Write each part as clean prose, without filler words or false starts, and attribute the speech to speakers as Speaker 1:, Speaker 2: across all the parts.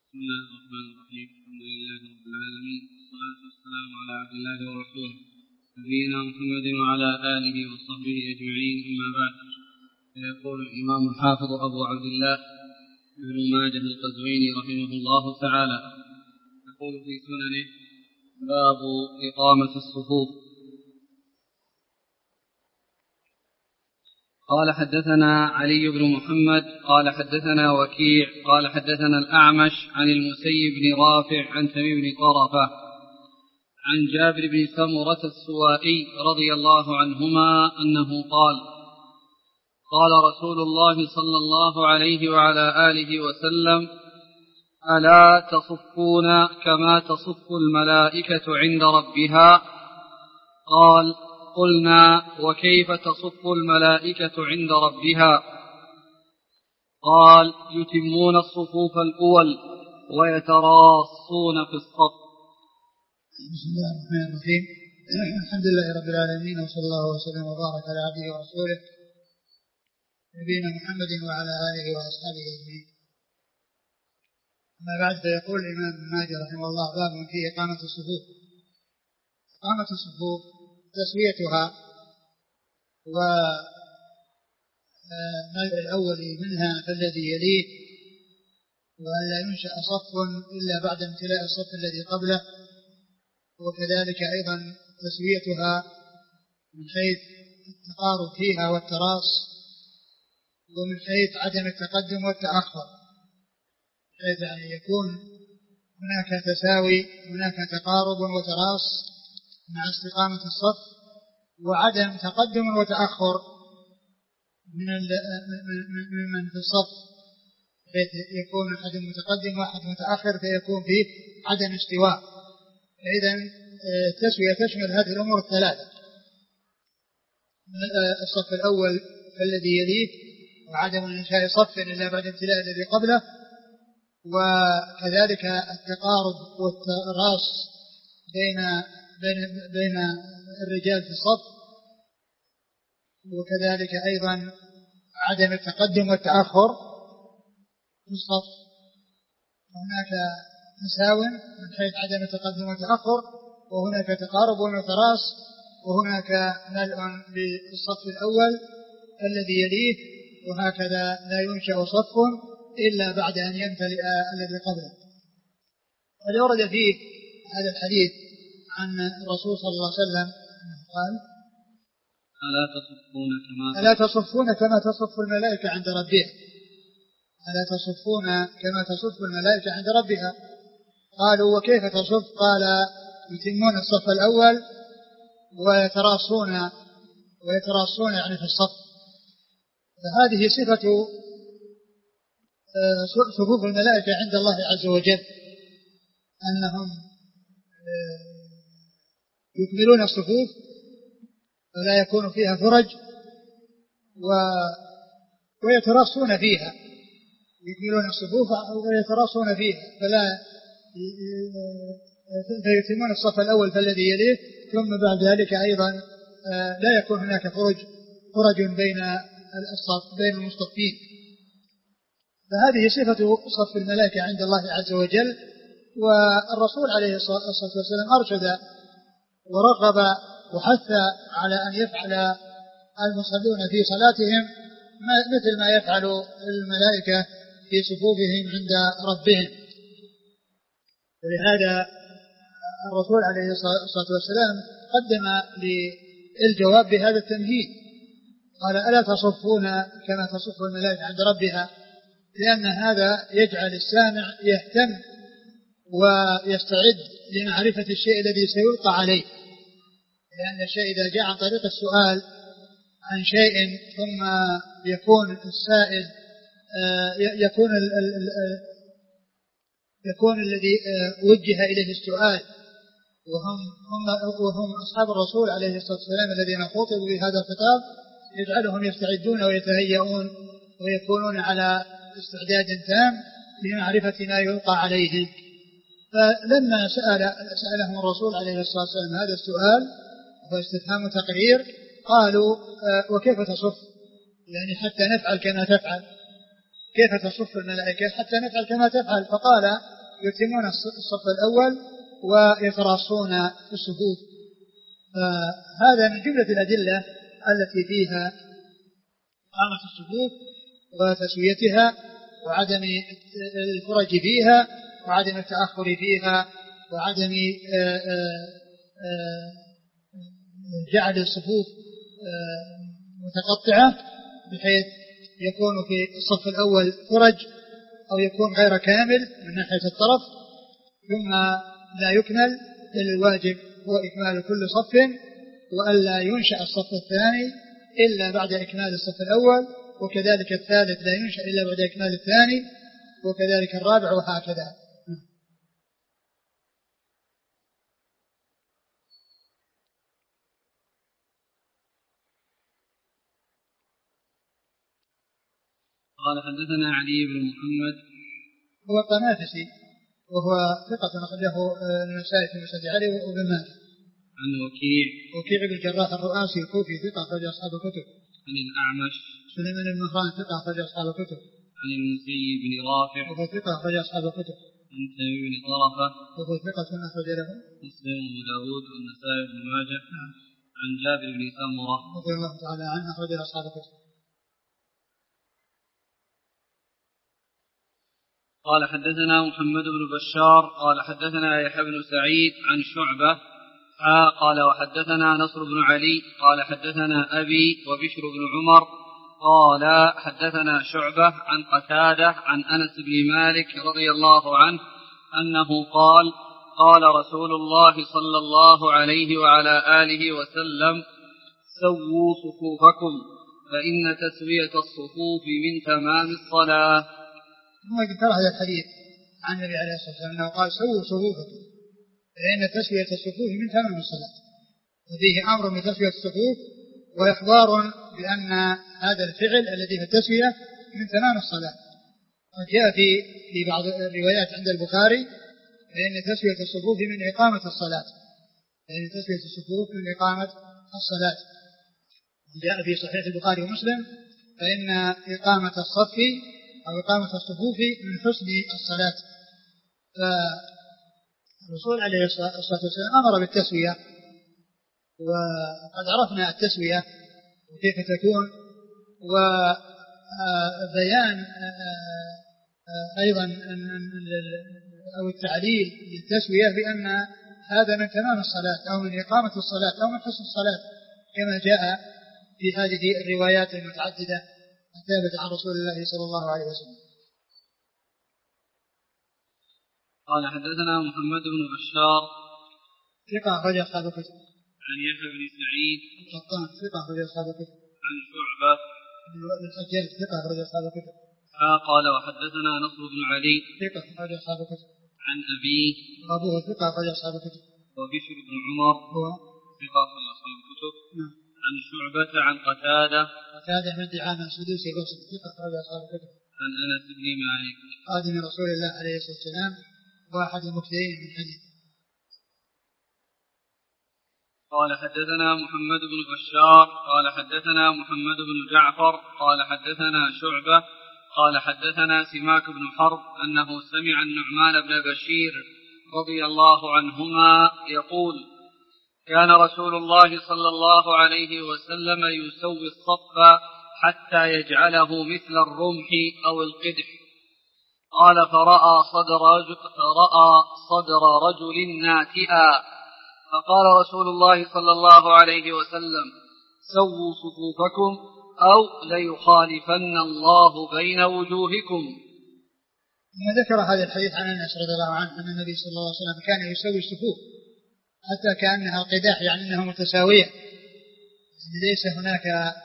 Speaker 1: بسم الله الرحمن الرحيم. الحمد لله رب العالمين، والصلاة والسلام على عبد الله ورسوله نبينا محمد وعلى آله وصحبه أجمعين، أما بعد. فيقول الإمام الحافظ أبو عبد الله ابن ماجه القزويني رحمه الله تعالى، يقول في سننه: باب إقامة الصفوف. قال حدثنا علي بن محمد قال حدثنا وكيع قال حدثنا الأعمش عن المسيب بن رافع عن تميم بن طرفة عن جابر بن سمرة السوائي رضي الله عنهما أنه قال: قال رسول الله صلى الله عليه وعلى آله وسلم: ألا تصفون كما تصف الملائكة عند ربها؟ قال: قلنا: وكيف تصف الملائكة عند ربها؟ قال: يتمون الصفوف الأول ويتراصون في الصف.
Speaker 2: بسم الله الرحمن الرحيم. الحمد لله رب العالمين، وصلى الله وسلم وبارك على عبده ورسوله نبينا محمد وعلى آله وأصحابه أجمعين. أما بعد، فيقول الإمام ابن ماجه رحمه الله: باب في إقامة الصفوف. إقامة الصفوف تسويتها والملء الأول منها فالذي يليه، وأن لا ينشأ صف إلا بعد امتلاء الصف الذي قبله، وكذلك أيضا تسويتها من حيث التقارب فيها والتراص، ومن حيث عدم التقدم والتأخر، حيث يعني يكون هناك تساوي، هناك تقارب وتراص مع استقامة الصف، وعدم تقدم وتأخر من في الصف، حيث يكون أحد متقدم وأحد متأخر فيكون فيه عدم استواء. إذن التسوية تشمل هذه الأمور الثلاثة: الصف الأول فالذي يليه، وعدم إنشاء صف إلا بعد امتلاء الذي قبله، وكذلك التقارب والتراص بين الرجال في الصف، وكذلك أيضا عدم التقدم والتأخر في الصف. هناك مساو من حيث عدم التقدم والتأخر، وهناك تقارب وتراص، وهناك ملء للصف الأول الذي يليه، وهكذا لا ينشأ صف إلا بعد أن يمتلئ الذي قبله. قد ورد فيه هذا الحديث عن الرسول صلى الله عليه وسلم قال: ألا تصفون كما تصف الملائكة عند ربها؟ ألا تصفون كما تصف الملائكة عند ربها؟ قالوا: وكيف تصف؟ قال: يتمون الصف الأول ويتراصون يعني في الصف. فهذه صفة صفوف الملائكة عند الله عز وجل، أنهم يكملون الصفوف ولا يكون فيها فرج، ويتراصون فيها، يكملون الصفوف ويتراصون فيها، فيتمون الصف الأول فالذي يليه، ثم بعد ذلك أيضا لا يكون هناك فرج بين المصطفين. فهذه صفة صف الملائكة عند الله عز وجل. والرسول عليه الصلاة والسلام أرشد ورغب وحث على أن يفعل المصلون في صلاتهم مثل ما يفعل الملائكة في صفوفهم عند ربهم. ولهذا الرسول عليه الصلاة والسلام قدم للجواب بهذا التمهيد، قال: ألا تصفون كما تصف الملائكة عند ربها؟ لأن هذا يجعل السامع يهتم ويستعد لمعرفة الشيء الذي سيلقى عليه، لأن الشيء إذا جاء عن طريق السؤال عن شيء ثم يكون السائل يكون الذي وجه إليه السؤال وهم أصحاب الرسول عليه الصلاة والسلام الذين خاطبوا بهذا الخطاب، يجعلهم يستعدون ويتهيئون ويكونون على استعداد تام لمعرفة ما يلقى عليهم. فلما سألهم الرسول عليه الصلاة والسلام هذا السؤال واستفهام تقرير، قالوا: وكيف تصف؟ يعني حتى نفعل كما تفعل. كيف تصف الملائكة حتى نفعل كما تفعل؟ فقال يتمون الصف الأول ويتراصون في الصفوف. فهذا من جملة الأدلة التي فيها إقامة الصفوف وتسويتها وعدم الفرج فيها وعدم التأخر فيها وعدم جعل الصفوف متقطعة بحيث يكون في الصف الأول فرج أو يكون غير كامل من ناحية الطرف ثم لا يكمل. الواجب هو إكمال كل صف وألا ينشأ الصف الثاني إلا بعد إكمال الصف الأول وكذلك الثالث لا ينشأ إلا بعد إكمال الثاني وكذلك الرابع وهكذا.
Speaker 1: قال حدثنا علي بن محمد
Speaker 2: هو الطنافسي وهو ثقة أخرجه النسائي في مسند علي وابن ماجه.
Speaker 1: عن وكيع
Speaker 2: بن الجراح الرؤاسي الكوفي ثقة أخرج أصحاب الكتب.
Speaker 1: عن الأعمش
Speaker 2: سليمان بن مهران ثقة أخرج أصحاب الكتب.
Speaker 1: عن المسيب بن رافع
Speaker 2: وهو ثقة أخرج أصحاب الكتب.
Speaker 1: عن تميم بن طرفة
Speaker 2: وهو ثقة أخرج له
Speaker 1: مسلم وأبو داود والنسائي بن ماجه. عن جابر بن سمرة
Speaker 2: رضي الله تعالى عنه أخرج أصحاب الكتب.
Speaker 1: قال حدثنا محمد بن بشار قال حدثنا يحيى بن سعيد عن شعبة قال وحدثنا نصر بن علي قال حدثنا أبي وبشر بن عمر قال حدثنا شعبة عن قتادة عن أنس بن مالك رضي الله عنه أنه قال قال رسول الله صلى الله عليه وعلى آله وسلم سووا صفوفكم فإن تسوية الصفوف من تمام الصلاة.
Speaker 2: ثم ذكر هذا الحديث عن النبي عليه الصلاة والسلام أنه قال سووا صفوفكم فإن تسوية الصفوف من تمام الصلاة. وفيه أمر بتسوية الصفوف وإخبار بأن هذا الفعل الذي في التسوية من تمام الصلاة. وجاء في بعض الروايات عند البخاري فإن تسوية الصفوف من إقامة الصلاة. فإن تسوية الصفوف من إقامة الصلاة. جاء في صحيح البخاري ومسلم فإن إقامة الصف أو إقامة الصفوف من حسن الصلاة. فالرسول عليه الصلاة والسلام أمر بالتسوية وقد عرفنا التسوية وكيف تكون وبيان أيضا أو التعليل للتسوية بأن هذا من تمام الصلاة أو من إقامة الصلاة أو من حسن الصلاة كما جاء في هذه الروايات المتعددة الثابتة عن رسول الله صلى الله عليه وسلم.
Speaker 1: قال حدثنا محمد بن بشار
Speaker 2: ثقة أخرج أصحاب الكتب.
Speaker 1: عن يحيى بن سعيد
Speaker 2: القطان ثقة أخرج أصحاب الكتب.
Speaker 1: عن شعبة
Speaker 2: بن الحجاج ثقة أخرج أصحاب الكتب.
Speaker 1: قال وحدثنا نصر بن علي
Speaker 2: ثقة أخرج أصحاب الكتب.
Speaker 1: عن أبيه
Speaker 2: وأبوه ثقة أخرج أصحاب الكتب.
Speaker 1: وبشر بن عمر
Speaker 2: هو
Speaker 1: ثقة أخرج أصحاب الكتب. عن شعبة عن قتادة
Speaker 2: بن دعامة السدوسي البصري ثقة أخرج أصحاب الكتب.
Speaker 1: عن أنس بن مالك
Speaker 2: خادم رسول الله عليه الصلاة والسلام واحد المكثرين من حديث.
Speaker 1: قال حدثنا محمد بن بشار قال حدثنا محمد بن جعفر قال حدثنا شعبة قال حدثنا سماك بن حرب أنه سمع النعمان بن بشير رضي الله عنهما يقول كان رسول الله صلى الله عليه وسلم يسوي الصف حتى يجعله مثل الرمح أو القدح. قال فرأى صدر رجل ناتئا فقال رسول الله صلى الله عليه وسلم سووا صفوفكم أو ليخالفن الله بين وجوهكم.
Speaker 2: ثم ذكر هذا الحديث عن أنس رضي الله عنه أن النبي صلى الله عليه وسلم كان يسوي الصفوف حتى كأنها قداح يعني أنها متساوية ليس هناك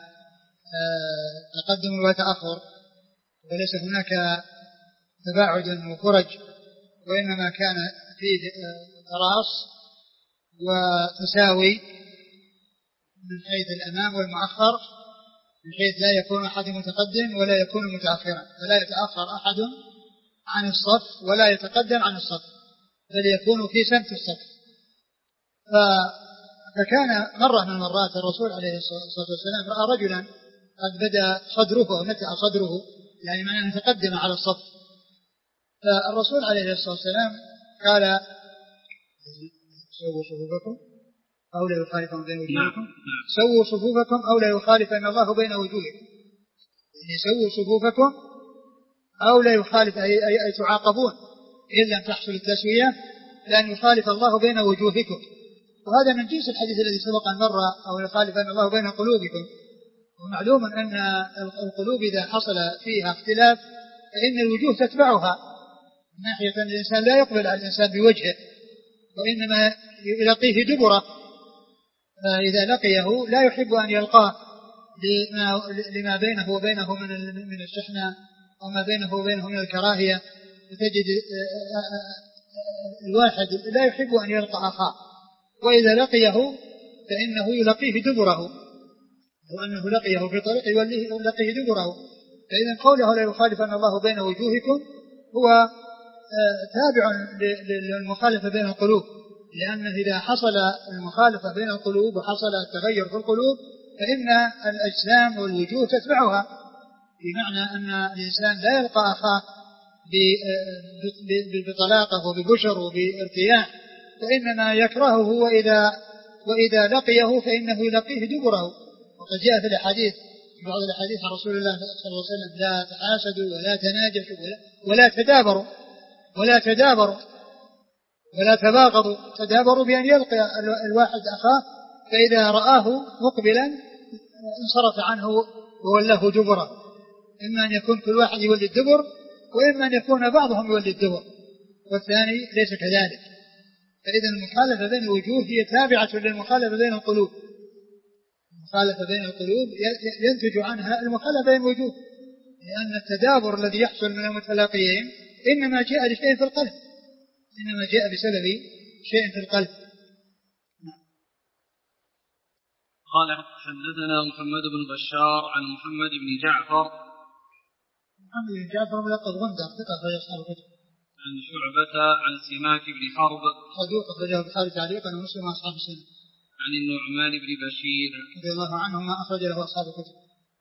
Speaker 2: تقدم وتأخر وليس هناك تباعد وفرج وإنما كان فيه تراص وتساوي من حيث الأمام والمؤخر من حيث لا يكون أحد متقدم ولا يكون متأخرا فلا يتأخر أحد عن الصف ولا يتقدم عن الصف بل يكون في سمت الصف. فكان مرة من المرات الرسول عليه الصلاة والسلام رأى رجلا قد بدأ صدره أو نتأ صدره يعني معناه تقدم على الصف فالرسول عليه الصلاة والسلام قال سووا صفوفكم أو لا يخالفن بين وجوهكم، سووا صفوفكم أو لا يخالفن الله بين وجوهكم، يعني سووا صفوفكم أو لا يخالف أي تعاقبون إن لم تحصل التسوية لأن يخالف الله بين وجوهكم. وهذا من جنس الحديث الذي سبق أن مر أو يخالفن الله بين قلوبكم. ومعلوم أن القلوب إذا حصل فيها اختلاف فإن الوجوه تتبعها، من ناحية أن الإنسان لا يقبل على الإنسان بوجهه وإنما يلقيه دبره، فإذا لقيه لا يحب أن يلقاه لما بينه وبينه من الشحنة وما بينه وبينه من الكراهية، فتجد الواحد لا يحب أن يلقى أخاه، وإذا لقيه فإنه يلقيه دبره، وأنه لقيه في طريق يلقيه دبره. فإذا قوله لا يخالفن الله بين وجوهكم هو تابع للمخالفة بين القلوب، لأنه إذا حصل المخالفة بين القلوب وحصل التغير في القلوب فإن الأجسام والوجوه تتبعها، بمعنى أن الإنسان لا يلقى أخاه بطلاقه وببشر وبارتياح، فإنما يكرهه وإذا لقيه فإنه يلقيه دبره. وقد جاء في الحديث بعض الأحاديث عن رسول الله صلى الله عليه وسلم لا تحاسدوا ولا تناجشوا ولا تدابروا ولا تباغضوا. تدابروا بأن يلقى الواحد أخاه فإذا رآه مقبلا انصرف عنه وولاه دبره، إما أن يكون كل واحد يولي الدبر وإما أن يكون بعضهم يولي الدبر والثاني ليس كذلك. فإذا المخالفة بين الوجوه هي تابعة للمخالفة بين القلوب. المخالفة بين القلوب ينتج عنها المخالفة بين الوجوه، لأن التدابر الذي يحصل من المتلاقيين إنما جاء لشيء في القلب، إنما جاء بسبب شيء في القلب.
Speaker 1: قال حدثنا محمد بن بشار عن محمد بن جعفر.
Speaker 2: محمد بن جعفر ملقب غندر ثقة أخرج أصحاب الكتب.
Speaker 1: عن شعبة عن سماك بن حرب
Speaker 2: صدوق أخرجه البخاري تعليقا ومسلم وأصحاب السنة.
Speaker 1: عن النعمان بن بشير
Speaker 2: رضي الله عنهما أخرج له أصحاب الكتب.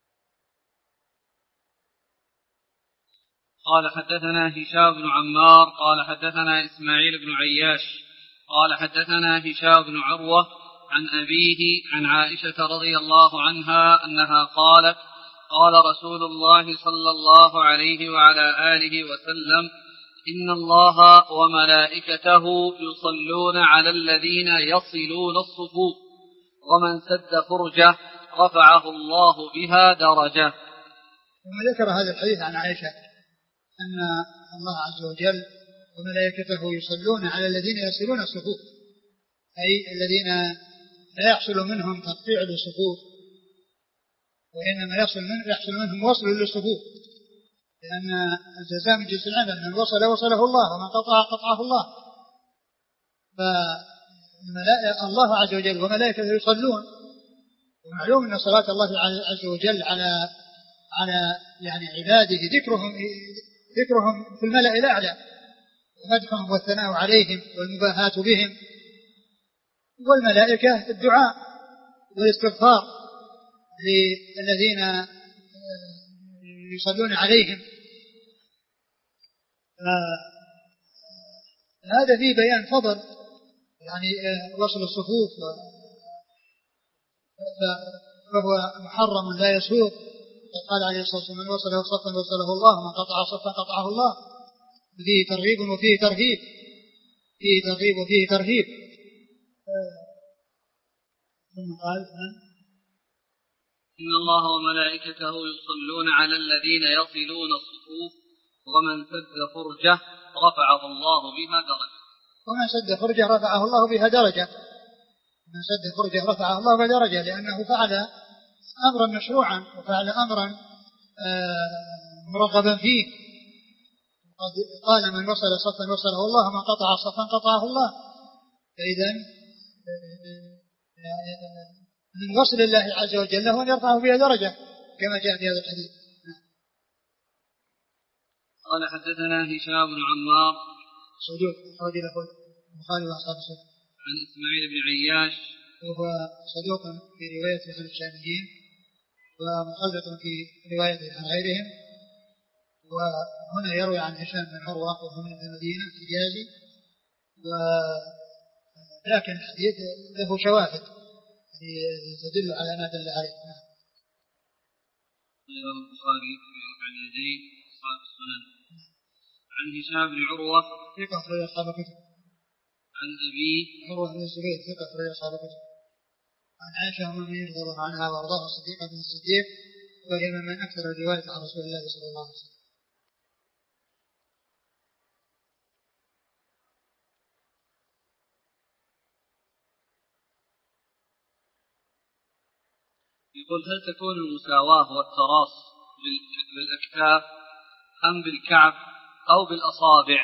Speaker 1: قال حدثنا هشام بن عمار قال حدثنا إسماعيل بن عياش قال حدثنا هشام بن عروة عن أبيه عن عائشة رضي الله عنها أنها قالت قال رسول الله صلى الله عليه وعلى آله وسلم إن الله وملائكته يصلون على الذين يصلون الصفوف ومن سد فرجه رفعه الله بها درجة.
Speaker 2: ثم ذكر هذا الحديث عن عائشة أن الله عز وجل وملائكته يصلون على الذين يصلون الصفوف، أي الذين لا يحصل منهم تقطيع للصفوف وإنما يحصل منهم وصل للصفوف، لأن الجزاء من جنس العمل، من وصل وصله الله ومن قطع قطعه الله. فالله عز وجل وملائكته يصلون، ومعلوم أن صلاة الله عز وجل على يعني عباده ذكرهم في الملأ الأعلى ومدحهم والثناء عليهم والمباهاة بهم، والملائكة الدعاء والاستغفار للذين يصلون عليهم. هذا فيه بيان فضل يعني وصل الصفوف، فهو محرم لا يسوق. قال عليه الصلاة والسلام من وصله صفا وصله الله ومن قطع صفا قطعه الله. فيه ترغيب وفيه ترهيب، فيه ترغيب وفيه ترهيب. ثم قال
Speaker 1: إن الله وملائكته يصلون على الذين يصلون الصفوف ومن سد فرجه رفعه الله بها درجة.
Speaker 2: ومن سد فرجه رفعه الله بها درجة. من سد فرجه رفعه الله بها درجة، لأنه فعل أمرا مشروعا وفعل أمرا مرغبا فيه. قال من وصل صفا وصله الله ومن قطع صفا قطعه الله. فإذن من وصل الله عز وجل له أن يرفعه بها درجة كما جاء في هذا الحديث.
Speaker 1: قال حدثنا هشام بن عمار
Speaker 2: صدوق أخرج له البخاري وأصحاب السنة.
Speaker 1: عن إسماعيل بن عياش
Speaker 2: وهو صدوق في روايته عن الشاميين ومخلط في روايته عن غيرهم، وهنا يروي عن هشام بن عروة وهو من المدينة حجازي، لكن الحديث له شواهد تدل على ما دل عليه.
Speaker 1: البخاري في رفع اليدين أصحاب السنن. عن هشام بن عروة
Speaker 2: ثقة أخرج أصحاب الكتب.
Speaker 1: عن أبيه
Speaker 2: عروة بن الزبير ثقة أخرج أصحاب الكتب. عن عائشة أم المؤمنين رضي الله عنها وأرضاها الصديقة بنت الصديق، وهي من أكثر الرواية عن رسول الله صلى الله عليه وسلم.
Speaker 1: يقول: هل تكون المساواة والتراص بالأكتاف أم بالكعب أو بالأصابع؟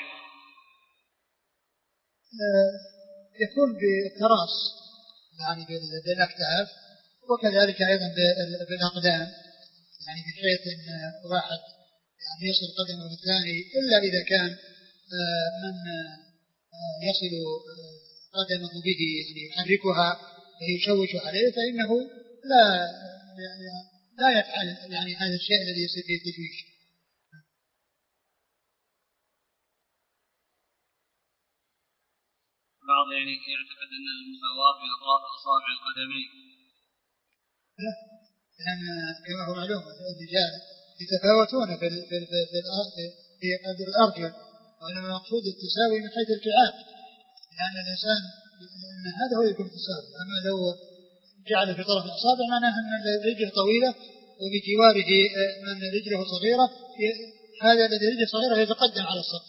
Speaker 2: يكون بالتراص يعني بالأكتاف، وكذلك أيضا بالأقدام، يعني بحيث أن واحد يعني يصل قدمه بالثاني، إلا إذا كان من يصل قدمه به يعني يحركها ويشوش عليه، فإنه لا يفعل يعني هذا الشيء الذي يصير فيه التشويش.
Speaker 1: بعض يعني يعتقد أن المساواة بأطراف أصابع القدمين،
Speaker 2: لأن كما هو معلوم الرجال يتفاوتون في قدر الأرجل، وإنما المقصود التساوي من حيث الكعاب، لأن الإنسان أن هذا هو يكون تساوي. أما لو جعل في طرف الأصابع معناه أن رجله طويلة وبجواره من رجله صغيرة، هذا الذي رجله صغيرة يتقدم على الصف،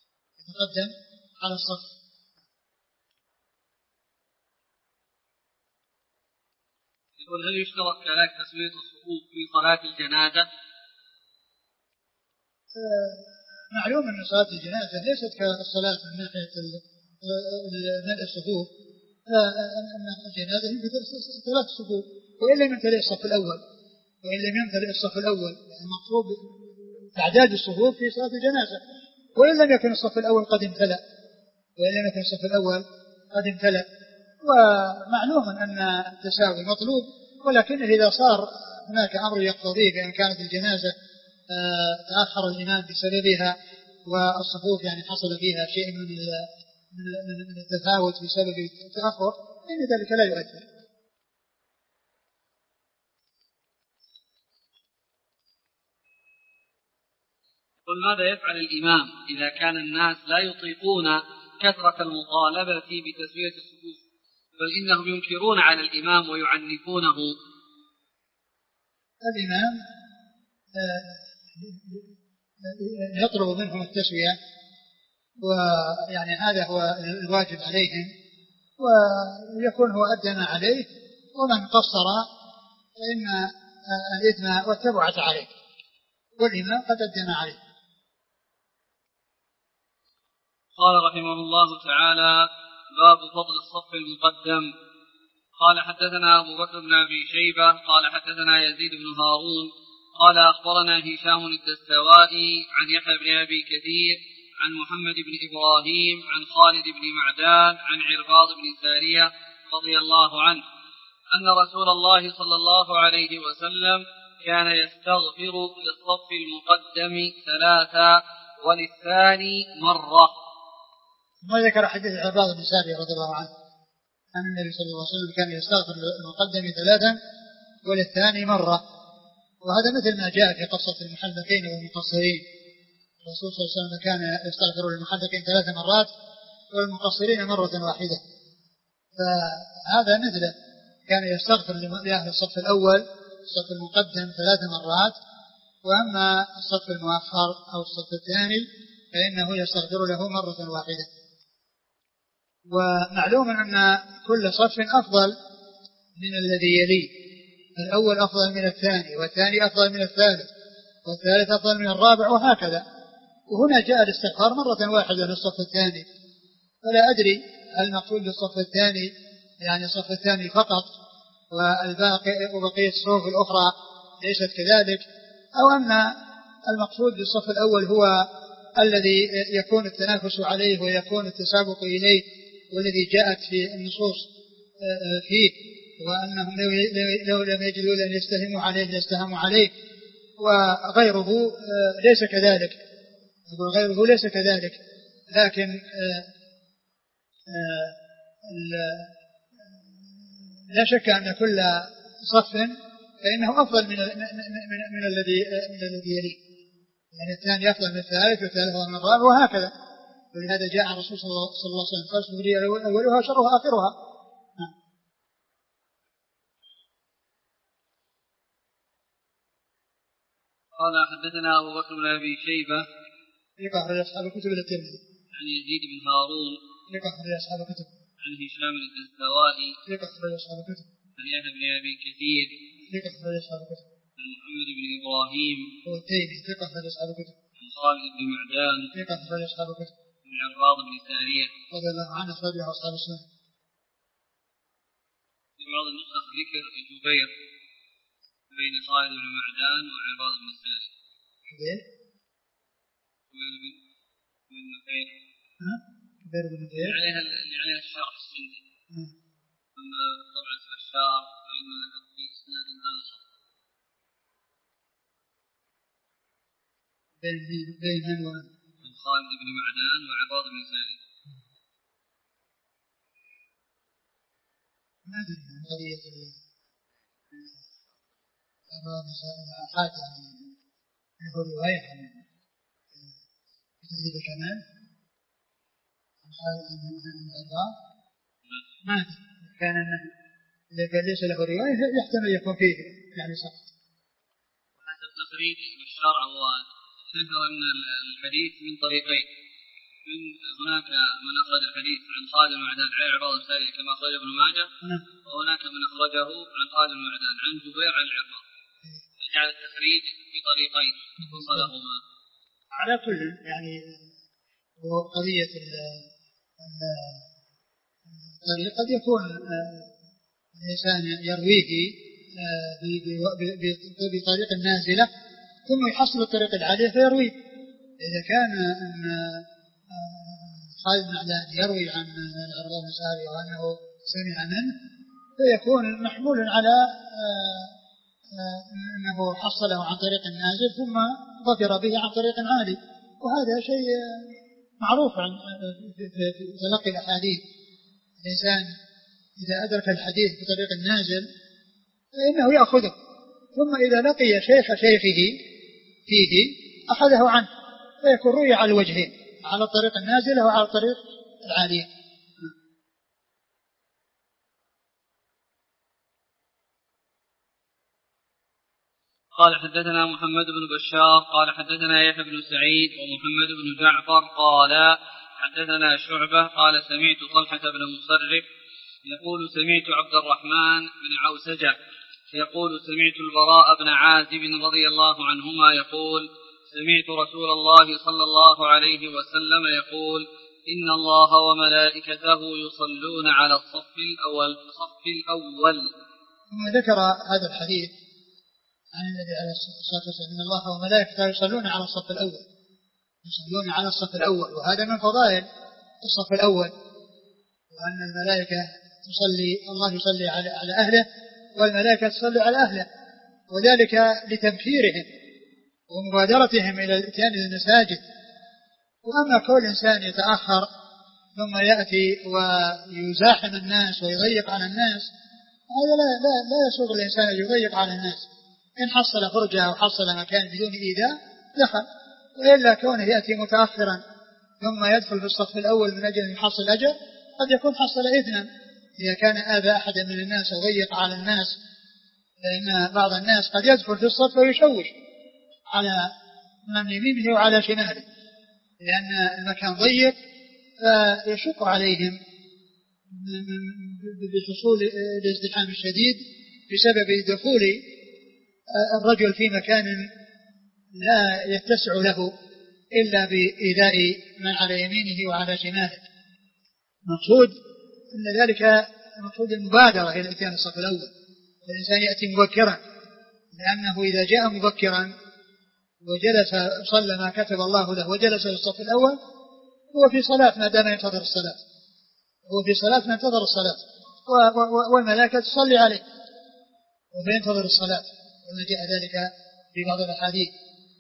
Speaker 1: يقول: هل يشترط كذلك تسوية الصفوف في صلاة الجنازة؟
Speaker 2: معلوم أن صلاة الجنازة ليست كالصلاة من ناحية ملء الصفوف، أن الجنازة يمكن 3 صفوف، وإن لم يمتلئ الصف الأول، يعني مطلوب تعداد الصفوف في صلاة الجنازة، وإن لم يكن الصف الأول قد امتلأ، ومعلوم أن التساوي مطلوب، ولكن إذا صار هناك أمر يقتضيه بأن كانت الجنازة تأخر الإمام بسببها والصفوف يعني حصل فيها شيء من التفاوت بسبب التأخر، فإن ذلك لا يؤثر.
Speaker 1: قل: ماذا يفعل الإمام إذا كان الناس لا يطيقون كثرة المطالبة بتسوية الصفوف، بل إنهم ينكرون على الإمام ويعنفونه؟
Speaker 2: الإمام يطلب منهم التسوية، ويعني هذا هو الواجب عليهم، ويكون هو أدى ما عليه، ومن قصر فإن الإثم والتبعة عليه، والإمام قد أدى ما عليه.
Speaker 1: قال رحمه الله تعالى: باب فضل الصف المقدم. قال: حدثنا أبو بكر بن أبي شيبة قال حدثنا يزيد بن هارون قال أخبرنا هشام الدستوائي عن يحيى بن أبي كثير عن محمد بن إبراهيم عن خالد بن معدان عن عرباض بن سارية رضي الله عنه أن رسول الله صلى الله عليه وسلم كان يستغفر للصف المقدم 3 وللثاني مرة.
Speaker 2: ثم ذكر حديث عرباض بن سارية رضي الله عنه أن النبي صلى الله عليه وسلم كان يستغفر للمقدم 3 وللثاني مرة، وهذا مثل ما جاء في قصة المحلقين والمقصرين. الرسول صلى الله عليه وسلم كان يستغفر للمحلقين 3 مرات والمقصرين مرة واحدة، فهذا مثله، كان يستغفر لأهل الصف الأول الصف المقدم 3 مرات، وأما الصف المؤخر أو الصف الثاني فإنه يستغفر له مرة واحدة. ومعلوم أن كل صف أفضل من الذي يليه، الأول أفضل من الثاني، والثاني أفضل من الثالث، والثالث أفضل من الرابع، وهكذا. وهنا جاء الاستغفار مرة واحدة للصف الثاني، فلا أدري هل المقصود بالصف الثاني يعني الصف الثاني فقط وبقية الصفوف الأخرى ليست كذلك، أو أن المقصود بالصف الأول هو الذي يكون التنافس عليه ويكون التسابق إليه، والذي جاءت في النصوص فيه، وأنهم لو لم يجدوا لن يستهموا عليه لاستهموا عليه، وغيره ليس كذلك، وغيره ليس كذلك، لكن لا شك أن كل صف فإنه أفضل من الذي يليه، يعني الثاني أفضل من الثالث والثالث أفضل من الرابع وهكذا. ولهذا جاء الرسول صلى الله عليه وسلم قال سوريا أولها شرها آخرها.
Speaker 1: قال حدثنا أبو بكر بن أبي شيبة
Speaker 2: ثقة أخرج أصحاب الكتب إلى الترمذي.
Speaker 1: عن يزيد بن هارون
Speaker 2: ثقة أخرج أصحاب الكتب.
Speaker 1: عن هشام الدستوائي
Speaker 2: ثقة أخرج أصحاب الكتب.
Speaker 1: عن يحيى بن أبي كثير
Speaker 2: ثقة أخرج أصحاب الكتب.
Speaker 1: عن محمد بن إبراهيم
Speaker 2: هو التيمي ثقة أخرج أصحاب الكتب.
Speaker 1: عن خالد بن معدان
Speaker 2: ثقة أخرج أصحاب الكتب.
Speaker 1: عن عرباض بن سارية
Speaker 2: رضي الله عنه أخرجه أصحاب السنة.
Speaker 1: في بعض النسخ ذكر جبير بين خالد بن معدان وعرباض بن سارية.
Speaker 2: جبير
Speaker 1: بن نفير
Speaker 2: جبير بن نفير
Speaker 1: عليها الشرح السندي. أما طبعا بشار فإن لها في إسناد آخر
Speaker 2: بين
Speaker 1: من خالد بن معدان وعرباض بن سارية.
Speaker 2: ما أدري عن قضية الآحاد له رواية عن تهذيب الكمال عن خالد بن الأربعة. ما أدري كان أنه إذا كان ليس له رواية يحتمل يكون فيه يعني سقط.
Speaker 1: وحسب تخريج بشار عواد ذكر أن الحديث من طريقين، من هناك من أخرج الحديث عن خالد بن معدان عن عرباض بن سارية كما أخرج ابن ماجه، وهناك من أخرجه عن خالد بن معدان عن جبير عن عرباض، فجعل التخريج في طريقين وفصلهما.
Speaker 2: على كل يعني قضية قد يكون الإنسان يرويه بطريق نازلة ثم يحصل الطريق العالية فيرويه. إذا كان أن خالد بن معدان يروي عن العرباض بن سارية وأنه سمع منه فيكون محمول على أنه حصله عن طريق نازل ثم ظفر به عن طريق عالي، وهذا شيء معروف في تلقي الأحاديث. الإنسان إذا أدرك الحديث بطريق نازل فإنه يأخذه، ثم إذا لقي شيخه فيه أخذه عنه، فيكون روي على الوجهين، على الطريق النازلة وعلى الطريق العالية.
Speaker 1: قال حدثنا محمد بن بشار قال حدثنا يحيى بن سعيد ومحمد بن جعفر قال حدثنا شعبة قال سمعت طلحة بن مصرف يقول سمعت عبد الرحمن بن عوسجة يقول سمعت البراء بن عازب رضي الله عنهما يقول سمعت رسول الله صلى الله عليه وسلم يقول إن الله وملائكته يصلون على الصف الأول.
Speaker 2: ثم ذكر هذا الحديث عن النبي عليه الصلاة والسلام إن الله وملائكته يصلون على الصف الأول، يصلون على الصف الأول، وهذا من فضائل الصف الأول، وأن الملائكة تصلي، الله يصلي على أهله والملائكة تصلي على أهله، وذلك لتبكيرهم ومبادرتهم إلى الاتيان للمساجد. وأما كل إنسان يتأخر ثم يأتي ويزاحم الناس ويضيق على الناس، هذا لا يسوغ الإنسان أن يضيق على الناس. إن حصل فرجة أو حصل مكان بدون إيذاء دخل، وإلا كونه يأتي متأخرا ثم يدخل في الصف الأول من أجل أن يحصل أجر قد يكون حصل إثما إذا كان آذى أحد من الناس وضيق على الناس، لأن بعض الناس قد يدخل في الصف ويشوش على من يمينه وعلى شماله، لأن المكان ضيق فيشق عليهم بحصول الازدحام الشديد بسبب دخول الرجل في مكان لا يتسع له إلا بإيذاء من على يمينه وعلى شماله. مقصود أن ذلك مقصود المبادرة إلى إتيان الصف الأول، والإنسان يأتي مبكرا، لأنه إذا جاء مبكرا وجلس صلى ما كتب الله له وجلس في الصف الأول هو في صلاة ما دام ينتظر الصلاة، هو في صلاة ما ينتظر الصلاة، والملائكة تصلي عليه وينتظر الصلاة، وما جاء ذلك في بعض الأحاديث.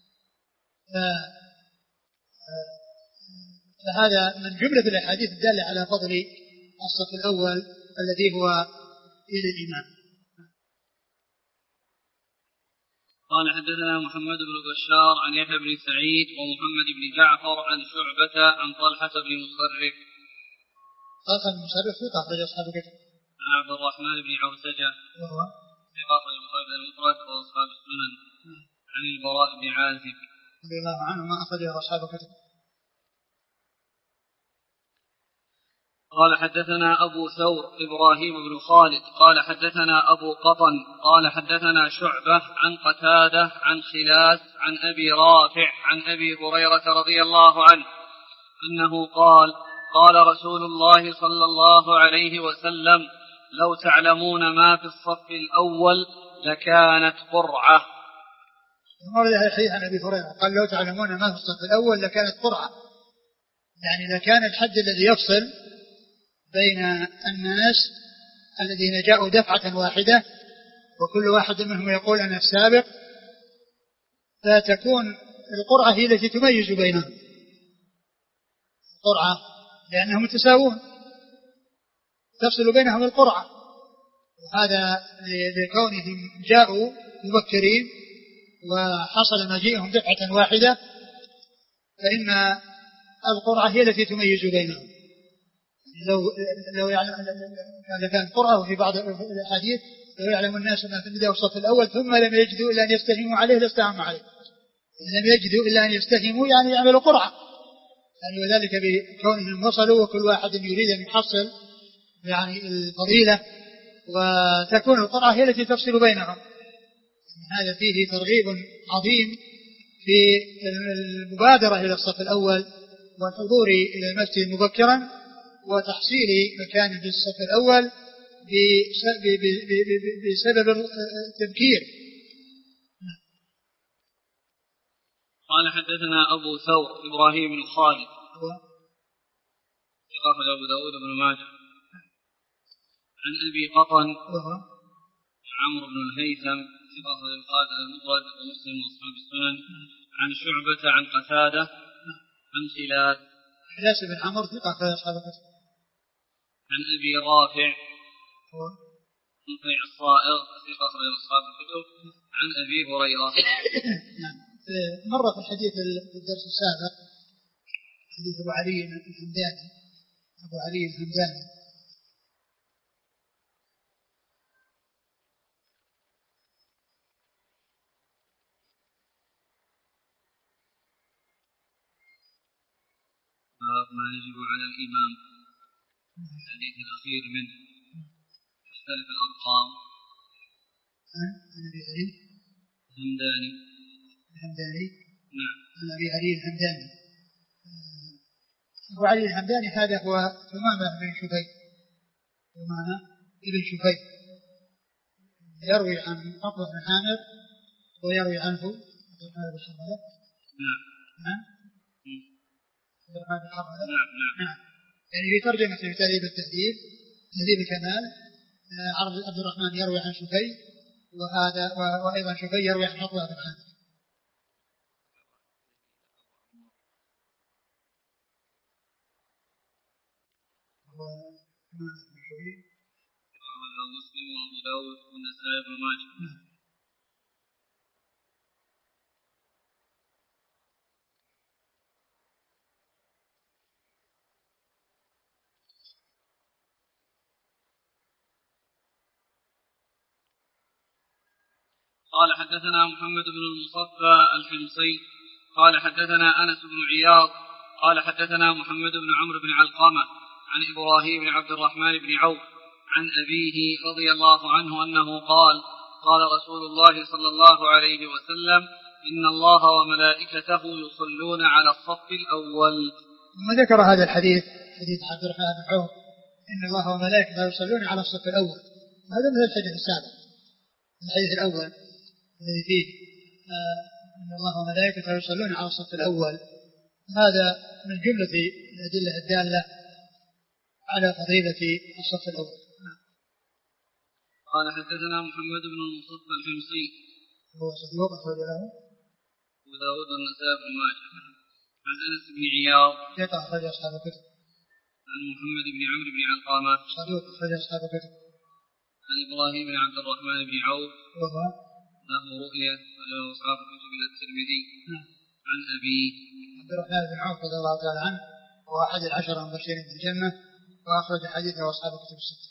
Speaker 2: فهذا من جملة الأحاديث الدالة على فضل الصف الأول الذي هو إلى الإمام.
Speaker 1: قال حدثنا محمد بن بشار عن يحيى بن سعيد ومحمد بن جعفر عن شعبة عن طلحة بن مصرف.
Speaker 2: طلحة بن مصرف ثقة أخرج أصحاب الكتب.
Speaker 1: عن عبد الرحمن بن عوسجة
Speaker 2: وهو
Speaker 1: ثقة أخرج البخاري المفرد وأصحاب السنن. عن البراء بن عازب
Speaker 2: رضي الله عنه ما أخرجه أصحاب الكتب.
Speaker 1: قال حدثنا أبو ثور إبراهيم بن خالد قال حدثنا أبو قطن قال حدثنا شعبة عن قتادة عن خلاس عن أبي رافع عن أبي هريرة رضي الله عنه أنه قال قال رسول الله صلى الله عليه وسلم لو تعلمون ما في الصف الأول لكانت قرعة.
Speaker 2: ورد الحديث عن أبي هريرة قال لو تعلمون ما في الصف الأول لكانت قرعة، يعني لكان الحد الذي يفصل بين الناس الذين جاءوا دفعة واحدة وكل واحد منهم يقول أنا السابق، فتكون القرعة هي التي تميز بينهم، القرعة لأنهم متساوون تفصل بينهم القرعة، وهذا لكونهم جاءوا مبكرين وحصل مجيئهم دفعة واحدة، فإن القرعة هي التي تميز بينهم. لو يعلم كان قرأه في بعض الحديث لو يعلم الناس ما في البداية والصف الأول ثم لم يجدوا إلا أن يستهموا عليه لاستهموا عليه، لم يجدوا إلا أن يستهموا يعني يعملوا قرعة، يعني وذلك بكونهم وصلوا وكل واحد يريد أن يحصل يعني الفضيلة، وتكون القرعة هي التي تفصل بينهم. هذا فيه ترغيب عظيم في المبادرة إلى الصف الأول والحضور إلى المسجد مبكرا وتحصيل مكان في الصف الأول بسبب التبكير.
Speaker 1: قال حدثنا أبو ثور إبراهيم بن خالد أخرج أبو داود بن ماجه عن أبي قطن عمرو بن الهيثم أخرج البخاري المفرد ومسلم وأصحاب السنن عن شعبة عن قتادة عن
Speaker 2: خلاس بن عمرو ثقة أخرج أصحاب الكتب.
Speaker 1: عن أبي رافع رفيع الصائغ ثقة أخرج أصحاب الكتب عن أبي هريرة.
Speaker 2: مر في الحديث الدرس السابق حديث أبو علي الهمداني
Speaker 1: ما يجب على الإمام الحديث الأخير منه تختلف الأرقام.
Speaker 2: عن أبي علي
Speaker 1: الهمداني
Speaker 2: نعم عن أبي علي الهمداني. أبو علي الهمداني هذا هو ثمامة بن شفي يروي عن عقبة بن عامر ويروي عنه عبد الرحمن بن حرملة. نعم يعني في ترجمة في تهذيب التهذيب تهذيب الكمال عبد الرحمن يروي عن شفي وأيضا شفي يروي عن عقبة بن عامر.
Speaker 1: مسلم وأبو داود والنسائي بن ماجه. قال حدثنا محمد بن المصفى الحمصي قال حدثنا أنس بن عياض قال حدثنا محمد بن عمرو بن علقمة عن إبراهيم بن عبد الرحمن بن عوف عن أبيه رضي الله عنه أنه قال قال رسول الله صلى الله عليه وسلم إن الله وملائكته يصلون على الصف الأول.
Speaker 2: ثم ذكر هذا الحديث حديث عبد الرحمن بن عوف إن الله وملائكته يصلون على الصف الأول، هذا مثل الحديث السابق الحديث الأول الذي فيه إن الله وملائكته يصلون على الصف الأول، هذا من جملة الأدلة الدالة على فضيلة الصف الأول.
Speaker 1: قال حدثنا محمد بن المصفى الحمصي
Speaker 2: هو صدوق أخرج له
Speaker 1: أبو داود والنسائي بن ماجه. عن أنس بن عياض
Speaker 2: ثقة أخرج أصحاب الكتب.
Speaker 1: عن محمد بن عمرو بن علقمة
Speaker 2: صدوق أخرج أصحاب الكتب.
Speaker 1: عن إبراهيم بن عبد الرحمن بن عوف
Speaker 2: وهو
Speaker 1: له رؤية وله أصحاب الكتب إلى الترمذي. عن أبيه
Speaker 2: عبد الرحمن بن عوف رضي الله تعالى عنه وهو أحد العشرة المبشرين بالجنة وأخرج حديثه أصحاب الكتب الستة.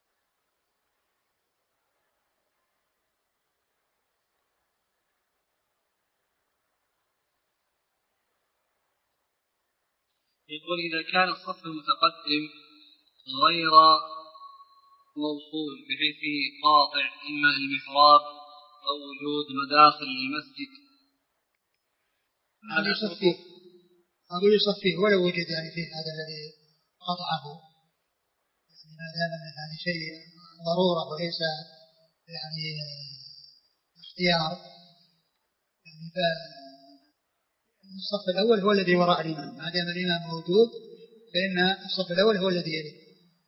Speaker 1: يقول إذا كان الصف المتقدم غير موصول بحيث فيه قاطع إما المحراب أو وجود مداخل للمسجد
Speaker 2: أقول يصفيه ولو وجد يعني فيه هذا الذي قطعه يعني ما دام يعني شيء ضرورة وليس يعني اختيار يعني الصف الأول هو الذي وراء الإمام ما دام الإمام موجود فإن الصف الأول هو الذي يليه.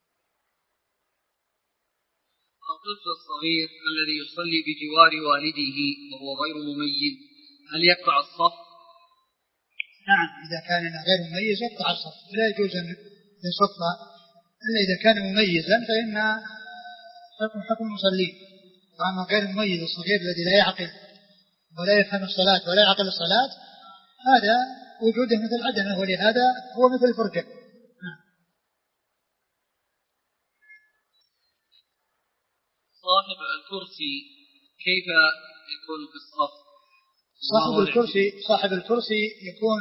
Speaker 1: الطفل الصغير الذي يصلي بجوار والده وهو غير مميز هل يقطع الصف؟
Speaker 2: نعم إذا كان غير مميز يقطع الصف لا يجوز أن يصف إلا إذا كان مميزا فإن حكم المصلين. وأما غير المميز الصغير الذي لا يعقل ولا يفهم الصلاة ولا يعقل الصلاة هذا وجوده مثل عدمه ولهذا هو مثل الفرجة.
Speaker 1: صاحب الكرسي كيف يكون في الصف؟
Speaker 2: صاحب الكرسي يكون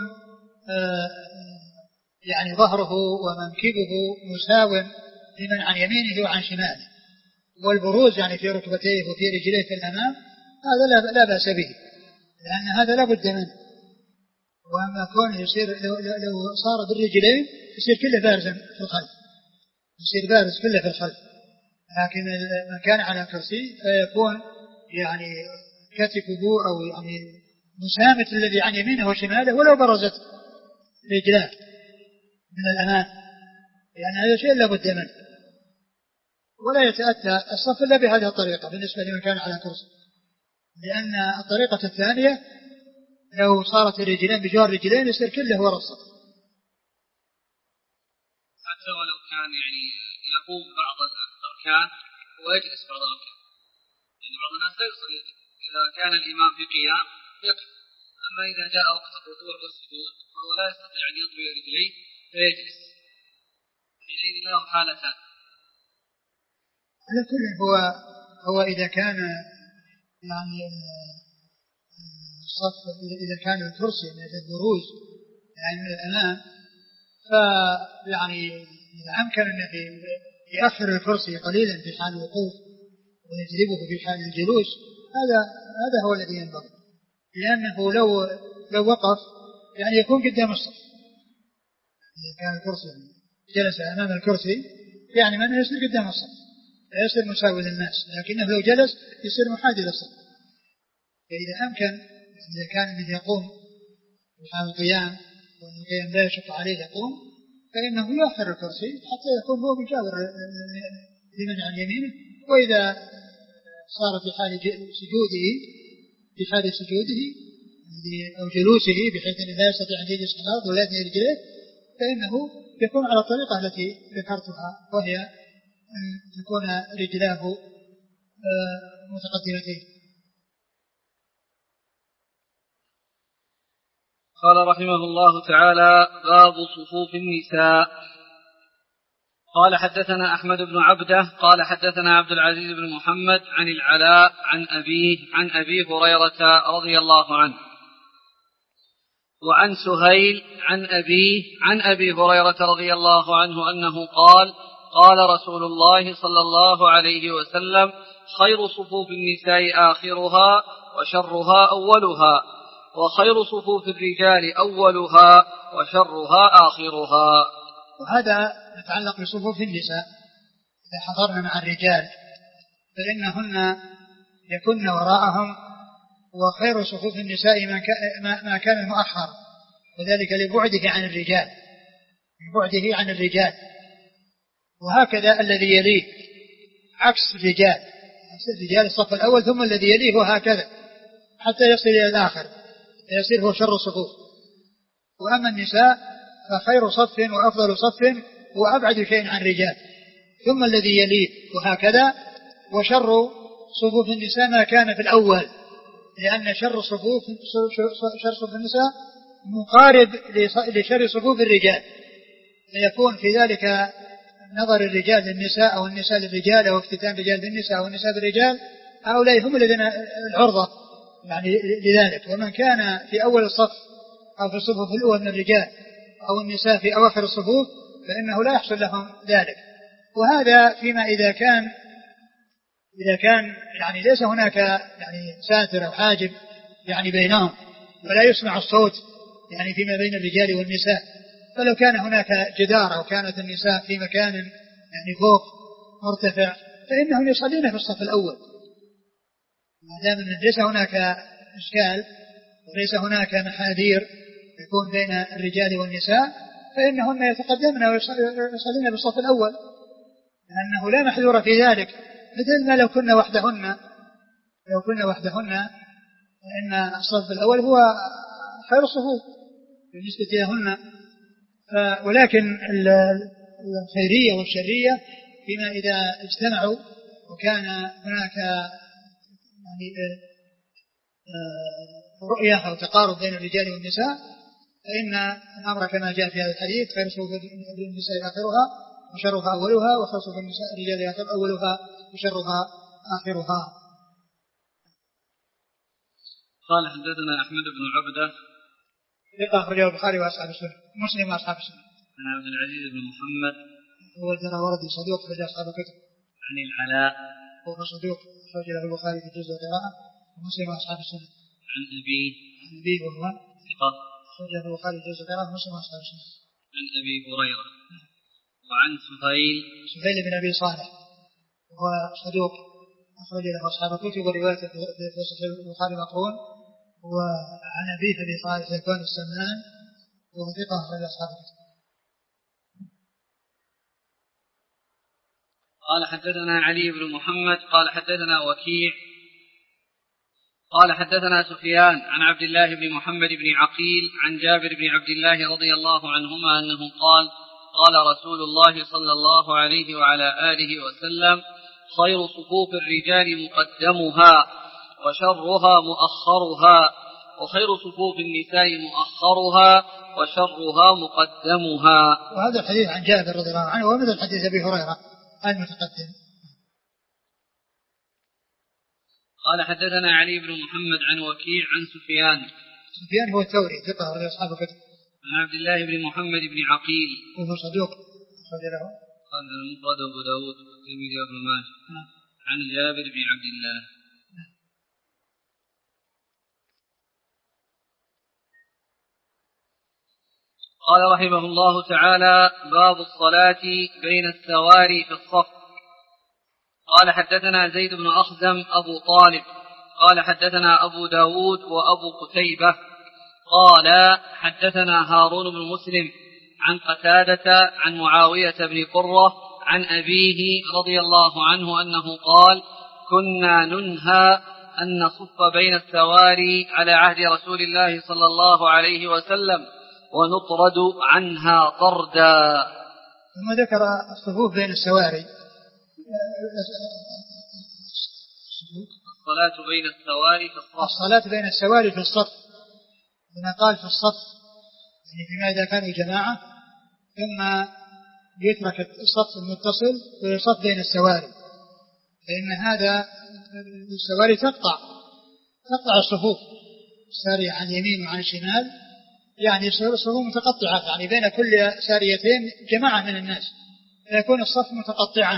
Speaker 2: يعني ظهره ومنكبه مساو لمن عن يمينه وعن شماله والبروز يعني في ركبتيه وفي رجليه في الأمام هذا لا بأس به لأن هذا لا بد منه. وأما كونه يصير لو صار بالرجلين يصير كله بارزا في الخلف يصير بارز كله في الخلف. لكن من كان على كرسي فيكون يعني كتفه أو يعني مسامة الذي عن يمينه وشماله ولو برزت رجلاه من الأمام يعني هذا شيء لا بد منه. ولا يتأتى الصف إلا بهذه الطريقة بالنسبة لمن كان على كرسي لأن الطريقة الثانية لو صارت الرجلين بجوار الرجلين يصير كله وراء الصف.
Speaker 1: حتى ولو كان يعني يقوم بعض الأركان ويجلس بعض الأركان يعني بعض الناس لا يصلي إذا كان الإمام في قيام يقف أما إذا جاء وقت الركوع والسجود فهو لا يستطيع أن يطوي رجليه فيجلس يعني له حالتان.
Speaker 2: على كل هو إذا كان يعني الصف إذا كان الكرسي من البروز يعني من الأمام فيعني إذا أمكن أن يأخر الكرسي قليلا في حال الوقوف ويجلبه في حال الجلوس هذا هو الذي ينبغي لأنه لو وقف يعني يكون قدام الصف. إذا كان الكرسي جلس أمام الكرسي يعني من يصير قدام الصف لا يصير مساوي للناس لكنه لو جلس يصير محاذي للصف. فإذا أمكن إذا كان من يقوم في حال القيام وأن القيام لا يشق عليه يقوم فإنه يؤخر الكرسي حتى يكون هو مجاور لمن عن يمينه. وإذا صار في حال سجوده أو جلوسه بحيث أنه لا يستطيع أن يجلس على الأرض ولا يثني رجليه فإنه يكون على الطريقة التي ذكرتها وهي أن تكون رجلاه متقدمتين.
Speaker 1: قال رحمه الله تعالى باب صفوف النساء. قال حدثنا أحمد بن عبده قال حدثنا عبد العزيز بن محمد عن العلاء عن أبي هريرة رضي الله عنه وعن سهيل عن أبي هريرة رضي الله عنه أنه قال قال رسول الله صلى الله عليه وسلم خير صفوف النساء آخرها وشرها أولها وخير صفوف الرجال أولها وشرها آخرها.
Speaker 2: وهذا يتعلق بصفوف النساء إذا حضرنا مع الرجال فإنهن يكن وراءهم وخير صفوف النساء ما كان المؤخر وذلك لبعده عن الرجال وهكذا الذي يليه عكس الرجال الصف الأول ثم الذي يليه وهكذا حتى يصل إلى الآخر يصير هو شر الصفوف. وأما النساء فخير صف وأفضل صف وأبعد شيء عن الرجال ثم الذي يليه وهكذا. وشر صفوف النساء ما كان في الأول، لأن شر صفوف النساء مقارب لشر صفوف الرجال، فيكون في ذلك نظر الرجال للنساء أو النساء للرجال أو افتتان الرجال بالنساء أو النساء بالرجال، هؤلاء هم الذين العرضة يعني لذلك. ومن كان في أول الصف أو في الصفوف الأول من الرجال أو النساء في أواخر الصفوف فإنه لا يحصل لهم ذلك. وهذا فيما إذا كان يعني ليس هناك يعني ساتر أو حاجب يعني بينهم ولا يسمع الصوت يعني فيما بين الرجال والنساء. فلو كان هناك جدار أو كانت النساء في مكان يعني فوق مرتفع فإنهم يصلين في الصف الأول، ما دام ليس هناك إشكال وليس هناك محاذير يكون بين الرجال والنساء فإنهن يتقدمن ويصلين بالصف الأول، لأنه لا محذور في ذلك. مثل ما لو كنا وحدهن فإن الصف الأول هو خير الصفوف بالنسبة لهن. ولكن الخيرية والشرية فيما إذا اجتمعوا وكان هناك يعني رؤية أو تقارب بين الرجال والنساء فإن الأمر كما جاء في هذا الحديث خير صفوف النساء آخرها وشرها أولها وخير صفوف الرجال أولها وشرها آخرها.
Speaker 1: قال حدثنا أحمد بن عبدة
Speaker 2: ثقة أخرجه البخاري وأصحاب السنن مسلم وأصحاب السنن.
Speaker 1: عن عبد العزيز بن محمد
Speaker 2: هو الدراوردي صدوق في أصحاب الكتب.
Speaker 1: عن العلاء
Speaker 2: هو صدوق أخرجه البخاري في جزء القراءة ومسلم وأصحاب السنن.
Speaker 1: عن أبي
Speaker 2: وهو
Speaker 1: ثقة
Speaker 2: أخرجه البخاري في جزء القراءة ومسلم وأصحاب السنن.
Speaker 1: عن أبي هريرة. وعن
Speaker 2: سهيل بن أبي صالح وهو صدوق أخرج له أصحاب الكتب وروايته في صحيح البخاري مقرون. وعن أبيه أبي صالح زكوان السمان وهو ثقة أخرج أصحاب الكتب.
Speaker 1: قال حدثنا علي بن محمد قال حدثنا وكيع قال حدثنا سفيان عن عبد الله بن محمد بن عقيل عن جابر بن عبد الله رضي الله عنهما أنه قال قال رسول الله صلى الله عليه وعلى آله وسلم خير صفوف الرجال مقدمها وشرها مؤخرها وخير صفوف النساء مؤخرها وشرها مقدمها.
Speaker 2: وهذا الحديث عن جابر رضي الله عنه ومثل حديث أبي هريرة المتقدم.
Speaker 1: قال حدثنا علي بن محمد عن وكيع عن
Speaker 2: سفيان هو الثوري ثقة أخرج أصحاب الكتب.
Speaker 1: عن عبد الله بن محمد بن عقيل
Speaker 2: وهو صدوق أخرج له
Speaker 1: قال المفرد أبو داود والترمذي وابن ماجه عن جابر بن عبد الله. قال رحمه الله تعالى باب الصلاة بين السواري في الصف. قال حدثنا زيد بن أخزم أبو طالب قال حدثنا أبو داود وأبو قتيبة قال حدثنا هارون بن مسلم عن قتادة عن معاوية بن قرة عن أبيه رضي الله عنه أنه قال كنا ننهى أن نصف بين السواري على عهد رسول الله صلى الله عليه وسلم ونطرد عنها طردا.
Speaker 2: ثم ذكر الصفوف بين السواري.
Speaker 1: الصلاة بين السواري في الصف.
Speaker 2: الصلاة بين السواري في الصف هنا قال في الصف يعني فيما إذا كانوا جماعة ثم يترك الصف المتصل ويصف بين السواري فإن هذا السواري تقطع الصفوف السارية عن اليمين وعن الشمال يعني الصفوف متقطعة يعني بين كل ساريتين جماعة من الناس فيكون الصف متقطعا.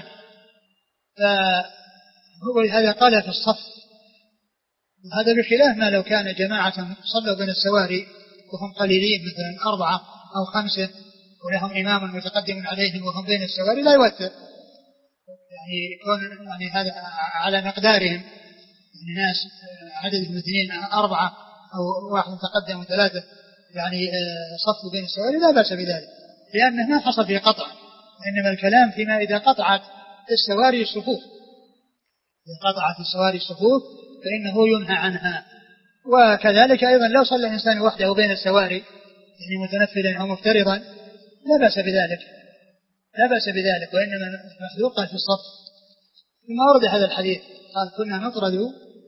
Speaker 2: فهو هذا قال في الصف هذا بخلاف ما لو كان جماعة صلوا بين السواري وهم قليلين مثلا 4 أو 5 ولهم إمام متقدم عليهم وهم بين السواري لا يوثر يعني يكون يعني هذا على مقدارهم يعني ناس عددهم 2 4 أو 1 متقدم و3 يعني صفوا بين السواري لا بأس بذلك لأنه ما حصل فيه قطع إنما الكلام فيما إذا قطعت السواري الصفوف إذا قطعت السواري الصفوف فإنه ينهى عنها وكذلك أيضا لو صلى الإنسان وحده بين السواري يعني متنفلا أو مفترضا لا بأس بذلك، لا بأس بذلك. وإنما المخلوق قال في الصف ثم ورد هذا الحديث قال كنا نطرد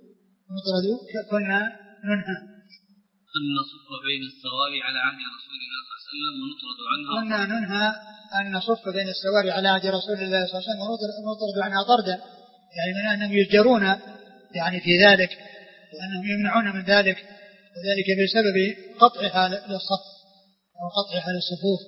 Speaker 2: كنا ننهى
Speaker 1: أن نصف بين السواري على عهد رسول الله صلى الله عليه وسلم ونطرد عنها.
Speaker 2: كنا ننهى أن نصف بين السواري على عهد رسول الله صلى الله عليه وسلم ونطرد عنها طردا، يعني من أنهم يجرون يعني في ذلك وأنهم يمنعون من ذلك، وذلك بسبب قطعها للصف أو قطعها للصفوف.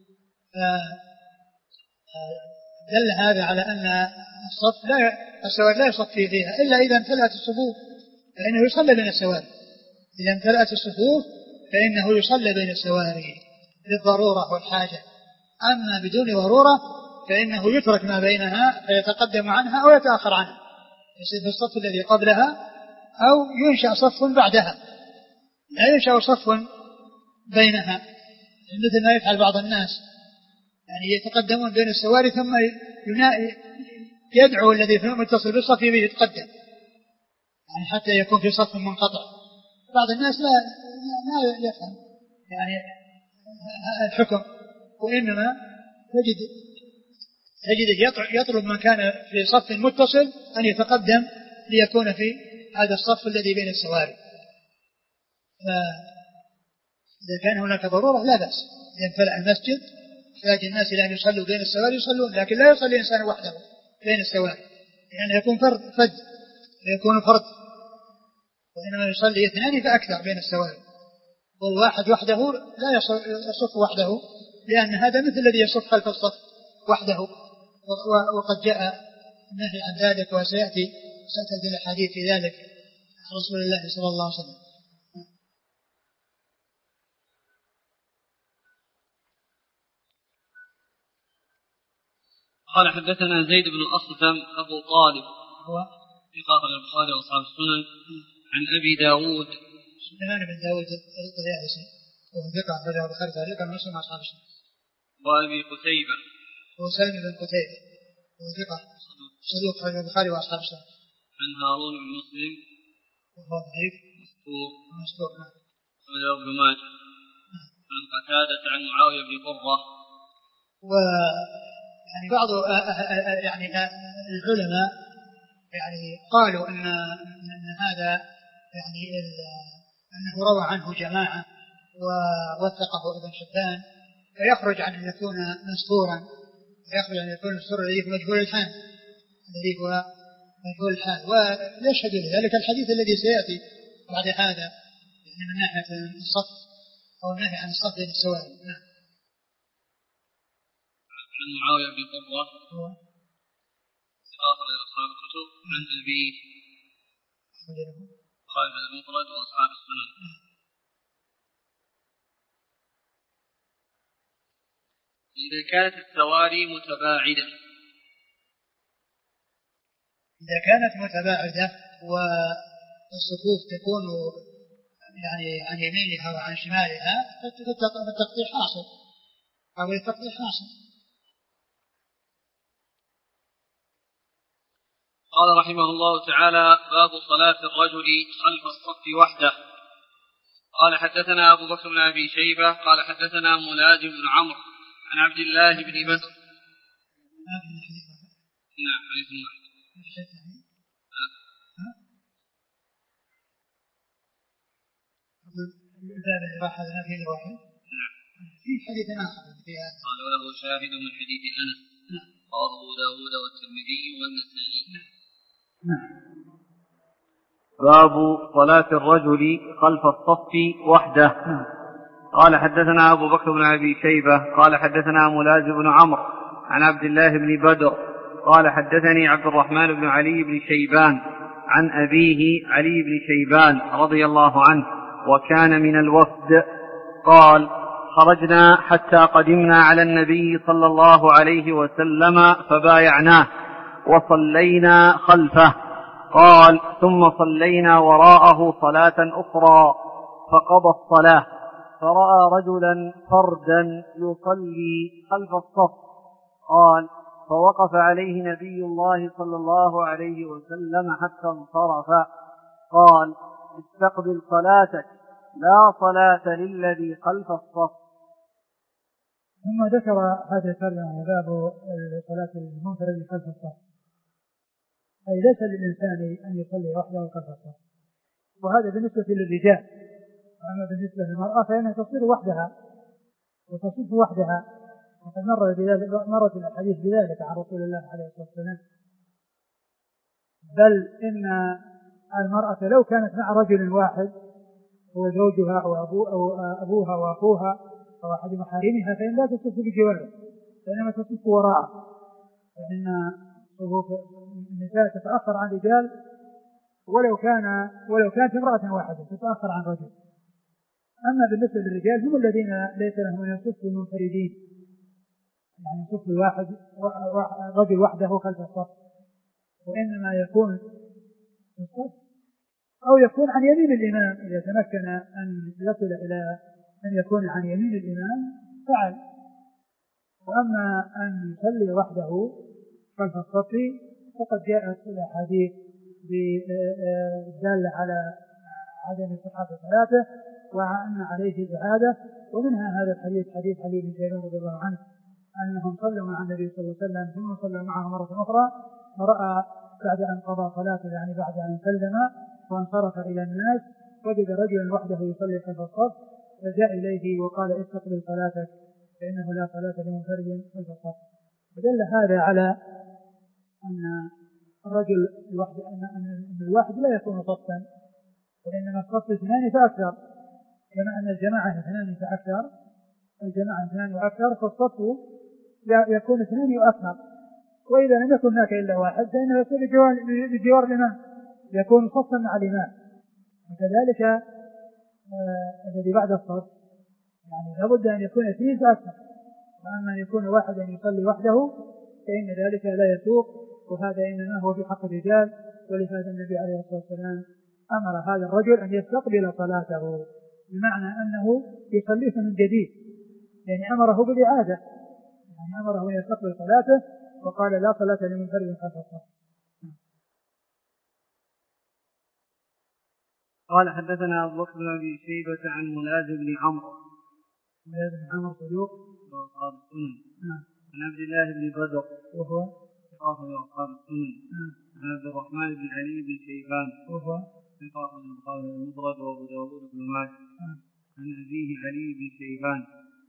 Speaker 2: دل هذا على أن السواري لا يصفي فيها إلا إذا امتلأت الصفوف فإنه يصلى بين السواري، إذا امتلأت الصفوف فإنه يصلى بين السواري للضرورة والحاجة. أما بدون ضرورة فإنه يترك ما بينها فيتقدم عنها أو يتأخر عنها، يصير في الصف الذي قبلها أو ينشأ صف بعدها، لا ينشأ صف بينها مثل ما يفعل بعض الناس، يعني يتقدمون بين السواري ثم يدعو الذي متصل بالصف يتقدم يعني حتى يكون في صف منقطع. بعض الناس لا يفهم يعني الحكم، وإنما تجد يطلب من كان في صف متصل أن يتقدم ليكون في هذا الصف الذي بين السواري. إذا كان هناك ضرورة لا بأس، إذا امتلأ المسجد يحتاج الناس إلى أن يصلوا بين السواري يصلون، لكن لا يصلي الإنسان وحده بين السواري يعني يكون فد ويكون فرد، وإنما يصلي اثنان فأكثر بين السواري، والواحد وحده لا يصف وحده لأن هذا مثل الذي يصف خلف الصف وحده، وقد جاء النهي عن ذلك وسيأتي الحديث في ذلك رسول الله صلى الله عليه وسلم.
Speaker 1: قال حدثنا زيد بن الأصثم أبو طالب
Speaker 2: هو
Speaker 1: في قاطع البخاري وأصحاب السنن عن أبي داود
Speaker 2: سليمان بن داود الطيالسي وهو ثقة أخرجه البخاري تعليقا ومسلم أصحاب السنن.
Speaker 1: وأبي قتيبة
Speaker 2: هو سالم بن قتيبة وهو ثقة صدوق أخرجه البخاري وأصحاب السنن.
Speaker 1: عن هارون بن مسلم
Speaker 2: وهو ضعيف مستور نعم.
Speaker 1: أخرجه ابن ماجه. عن قتادة عن معاوية بن قرة.
Speaker 2: يعني بعض يعني العلماء يعني قالوا أن هذا يعني أنه روى عنه جماعة ووثقه ابن حبان فيخرج عن أن يكون مستورا، فيخرج عن أن يكون مستورا الذي هو مجهول الحال، الذي هو مجهول الحال. ويشهد لذلك الحديث الذي سيأتي بعد هذا يعني من ناحية الصف أو النهي عن الصف بين السواري. نعم.
Speaker 1: عن معاوية بن قرة آخر أصحاب الكتب عن أبيه خالد بن المفرد وأصحاب السنن. إذا كانت السواري متباعدة،
Speaker 2: إذا كانت متباعدة والصفوف تكون يعني عن يمينها وعن شمالها فالتقطيع حاصل أو التقطيع حاصل.
Speaker 1: قال رحمه الله تعالى: باب صلاة الرجل خلف الصف وحده. قال حدثنا أبو بكر بن أبي شيبة قال حدثنا ملازم بن عمرو عن عبد الله بن بدر. نعم حديث واحد.
Speaker 2: الباب اللي راح هذا فيه واحد.
Speaker 1: نعم.
Speaker 2: في حديث آخر
Speaker 1: قال وله شاهد من حديث أنس. قال أبو داود والترمذي والنسائي.
Speaker 3: باب صلاة الرجل خلف الصف وحده. قال حدثنا أبو بكر بن أبي شيبة قال حدثنا ملازم بن عمرو عن عبد الله بن بدر قال حدثني عبد الرحمن بن علي بن شيبان عن أبيه علي بن شيبان رضي الله عنه وكان من الوفد قال: خرجنا حتى قدمنا على النبي صلى الله عليه وسلم فبايعناه وصلينا خلفه. قال: ثم صلينا وراءه صلاة أخرى فقضى الصلاة فرأى رجلا فردا يصلي خلف الصف. قال: فوقف عليه نبي الله صلى الله عليه وسلم حتى انصرف. قال: استقبل صلاتك لا صلاة للذي خلف الصف.
Speaker 2: ثم ذكر هذا الترجمة باب صلاة المنفرد خلف الصف، أي ليس للإنسان أن يصلي وحده خلف الصف، وهذا بالنسبة للرجال. أما بالنسبة للمرأة فإنها تصير وحدها وتصف وحدها، وقد مرت الحديث بذلك عن رسول الله عليه الصلاة والسلام. بل إن المرأة لو كانت مع رجل واحد هو زوجها أو أبوها وأخوها أو أحد محارمها فإن لا تصف بجواره، فإنما تصف وراءه، فإن صفوف النساء تتأخر عن الرجال ولو كانت امرأة واحدة تتأخر عن رجل. أما بالنسبة للرجال هم الذين ليس لهم أن يصفوا منفردين، يعني يصف الواحد رجل وحده خلف الصف، وإنما يكون في الصف أو يكون عن يمين الإمام إذا تمكن أن يصل إلى أن يكون عن يمين الإمام فعل. وأما أن يصلي وحده خلف الصف فقد جاءت الأحاديث بالدالة على عدم صحة صلاته وأن عليه الإعادة، ومنها هذا الحديث حديث علي بن شيبان رضي الله عنه أنهم صلوا مع النبي صلى الله عليه وسلم ثم صلى معه مرة أخرى، فرأى بعد أن قضى صلاته يعني بعد أن سلم وانصرف إلى الناس وجد رجلا وحده يصلي خلف الصف، فجاء إليه وقال استقبل صلاتك فإنه لا صلاة لمنفرد خلف الصف. فدل هذا على أن الرجل أن الواحد لا يكون صفا، وإنما الصف اثنان فأكثر، كما أن الجماعة اثنان فأكثر، الجماعة اثنان وأكثر، فالصف يكون اثنان وأكثر. وإذا لم يكن هناك إلا واحد فإنه يصير بجوار الإمام، يكون صفا مع الإمام. وكذلك الذي بعد الصف يعني لابد أن يكون اثنين فأكثر، وأما أن يكون واحدا يصلي وحده فإن ذلك لا يسوق، وهذا إنما هو في حق الرجال. ولهذا النبي عليه الصلاة والسلام أمر هذا الرجل أن يستقبل صلاته، بمعنى أنه يصليها من جديد، يعني أمره بالإعادة، يعني أمره أن يستقبل صلاته وقال لا صلاة لمنفرد خلف الصف.
Speaker 3: قال حدثنا أبو بكر بن أبي شيبة عن ملازم بن عمرو
Speaker 2: صدوق
Speaker 3: وأصحاب السنن عن عبد الله بن بدر
Speaker 2: وهو
Speaker 3: ثقة أصحاب السنن عن عبد الرحمن بن علي بن شيبان
Speaker 2: وهو
Speaker 3: ثقة البخاري المفرد وأبو داود بن ماجه عن أبيه علي بن شيبان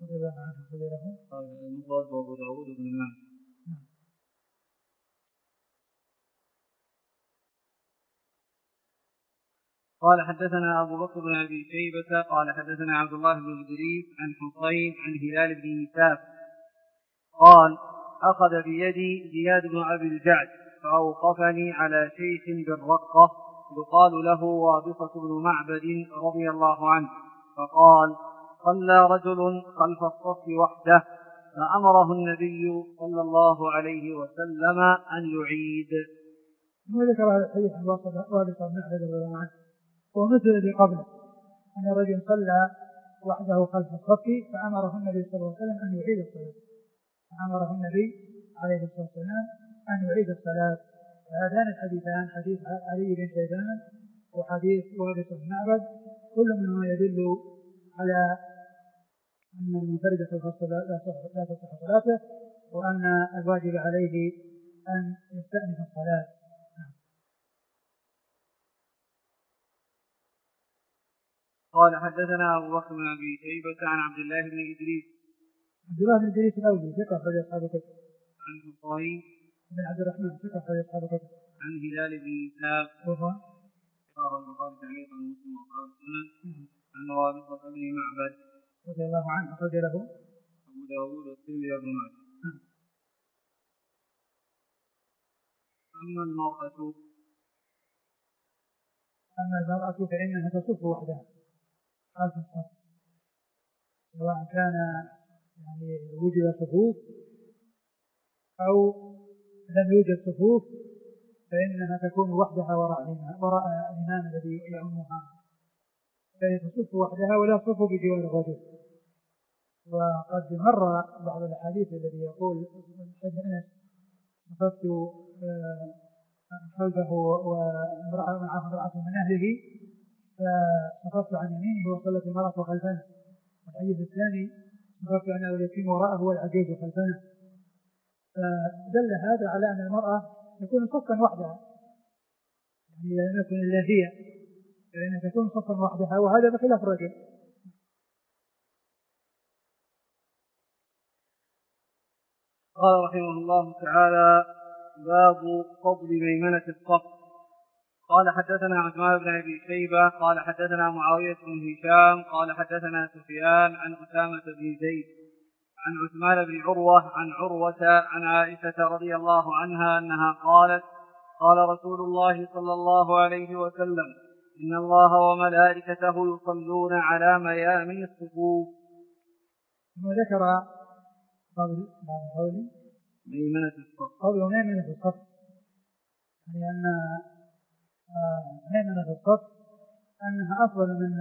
Speaker 3: المفرد وأبو داود بن ماجه. قال حدثنا أبو بكر بن أبي شيبة قال حدثنا عبد الله بن إدريس عن حصين عن هلال بن يساف قال أخذ بيدي زياد بن أبي الجعد فأوقفني على شيخ بالرقة يقال له وابصة بن معبد رضي الله عنه، فقال صلى رجل خلف الصف وحده فأمره النبي صلى الله عليه وسلم أن يعيد.
Speaker 2: وذكر هذا الحديث عن وابصة بن معبد رضي الله عنه ومثل الذي قبله أن الرجل صلى وحده خلف الصف فأمره النبي صلى الله عليه وسلم أن يعيد الصلاة، فأمره النبي عليه الصلاة والسلام أن يعيد الصلاة. هذان الحديثان حديث علي بن شيبان وحديث وابصة بن معبد كل منهما يدل على أن المنفرد خلف الصف لا تصح صلاته، وأن الواجب عليه أن يستأنف الصلاة.
Speaker 3: قال حدثنا أبو بكر بن أبي شيبة عن عبد الله بن إدريس
Speaker 2: الأولي ثقة أخرج أصحاب الكتب
Speaker 3: عن حصين
Speaker 2: بن عبد الرحمن ثقة أخرج أصحاب الكتب
Speaker 3: عن هلال بن يساف
Speaker 2: وهو
Speaker 3: رواه البخاري تعليقا ومسلم وأصحاب السنن عن وابصة بن معبد
Speaker 2: رضي الله عنه أخرج له
Speaker 3: أبو داود والترمذي وابن ماجه. أما المرأة
Speaker 2: فإنها تصف وحدها خلف الصف، سواء كان يعني وجد صفوف أو لم يوجد صفوف فإنها تكون وحدها وراء الإمام الذي يؤمها، فهي تصف وحدها ولا تصف بجوار الرجل. وقد مر بعض الأحاديث الذي يقول حديث أنس صففت خلفه ومعه امرأة من أهله، فصففت عن يمينه وصلت المرأة خلفنا. والحديث الثاني صففت أنا واليتيم وراءه والعجوز خلفنا. فدل هذا على أن المرأة تكون صفا وحدها، يعني لا يكون إلا هي، لأنها تكون صفا وحدها، وهذا بخلاف الرجل.
Speaker 3: قال رحمه الله تعالى: باب فضل ميمنة الصف. قال حدثنا عثمان بن أبي شيبة قال حدثنا معاوية بن هشام قال حدثنا سفيان عن أسامة بن زيد عن عثمان بن عروة عن عروة عن عائشة رضي الله عنها أنها قالت: قال رسول الله صلى الله عليه وسلم: إن الله وملائكته يصلون على ميامن الصفوف.
Speaker 2: ثم ذكر قول
Speaker 3: ميمنة الصف،
Speaker 2: قول ميمنة الصف، يعني أن ميمنة الصف أنها أفضل من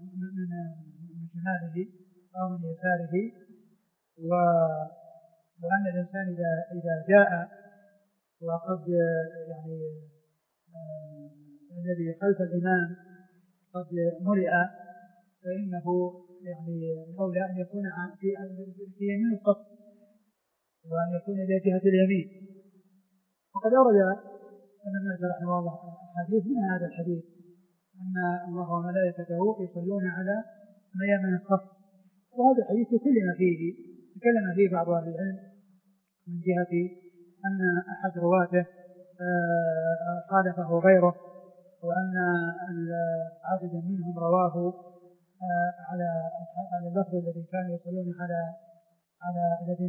Speaker 2: شماله أو من يساره، وأن الإنسان إذا جاء وقد يعني الذي خلف الإمام قد ملئ، فإنه يعني الأولى أن يكون في يمين الصف، وأن يكون إلى جهة اليمين. وقد أورد ابن ماجه رحمه الله حديث من هذا الحديث أن الله وملائكته يصلون على ميامن الصف، وهذا الحديث تكلم فيه بعض أهل العلم من جهة أن أحد رواته خالفه غيره، وأن عددا منهم رواه على اللفظ الذي كانوا يصلون على الذين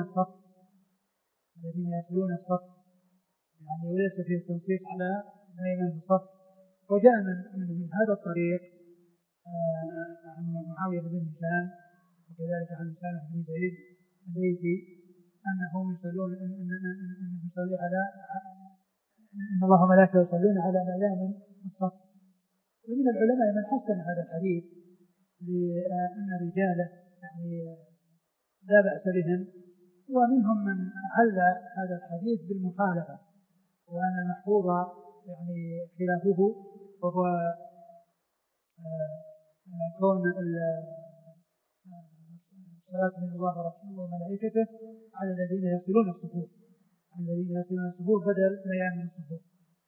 Speaker 2: يصلون الصف، يعني وليس فيه التنصيص على ميمنة الصف. وجاء من هذا الطريق عن معاوية بن هشام وكذلك عن أسامة بن زيد الليثي أنهم يصلون إن الله وملائكته يصلون على ميامن الصف. ومن العلماء من حسن هذا الحديث لأن رجاله يعني لا بأس بهم، ومنهم من عل هذا الحديث بالمخالفة، وأن المحفوظ يعني خلافه، وهو كون الصلاة من الله ورسوله وملائكته على الذين يصلون الصفوف بدل ميامن الصفوف.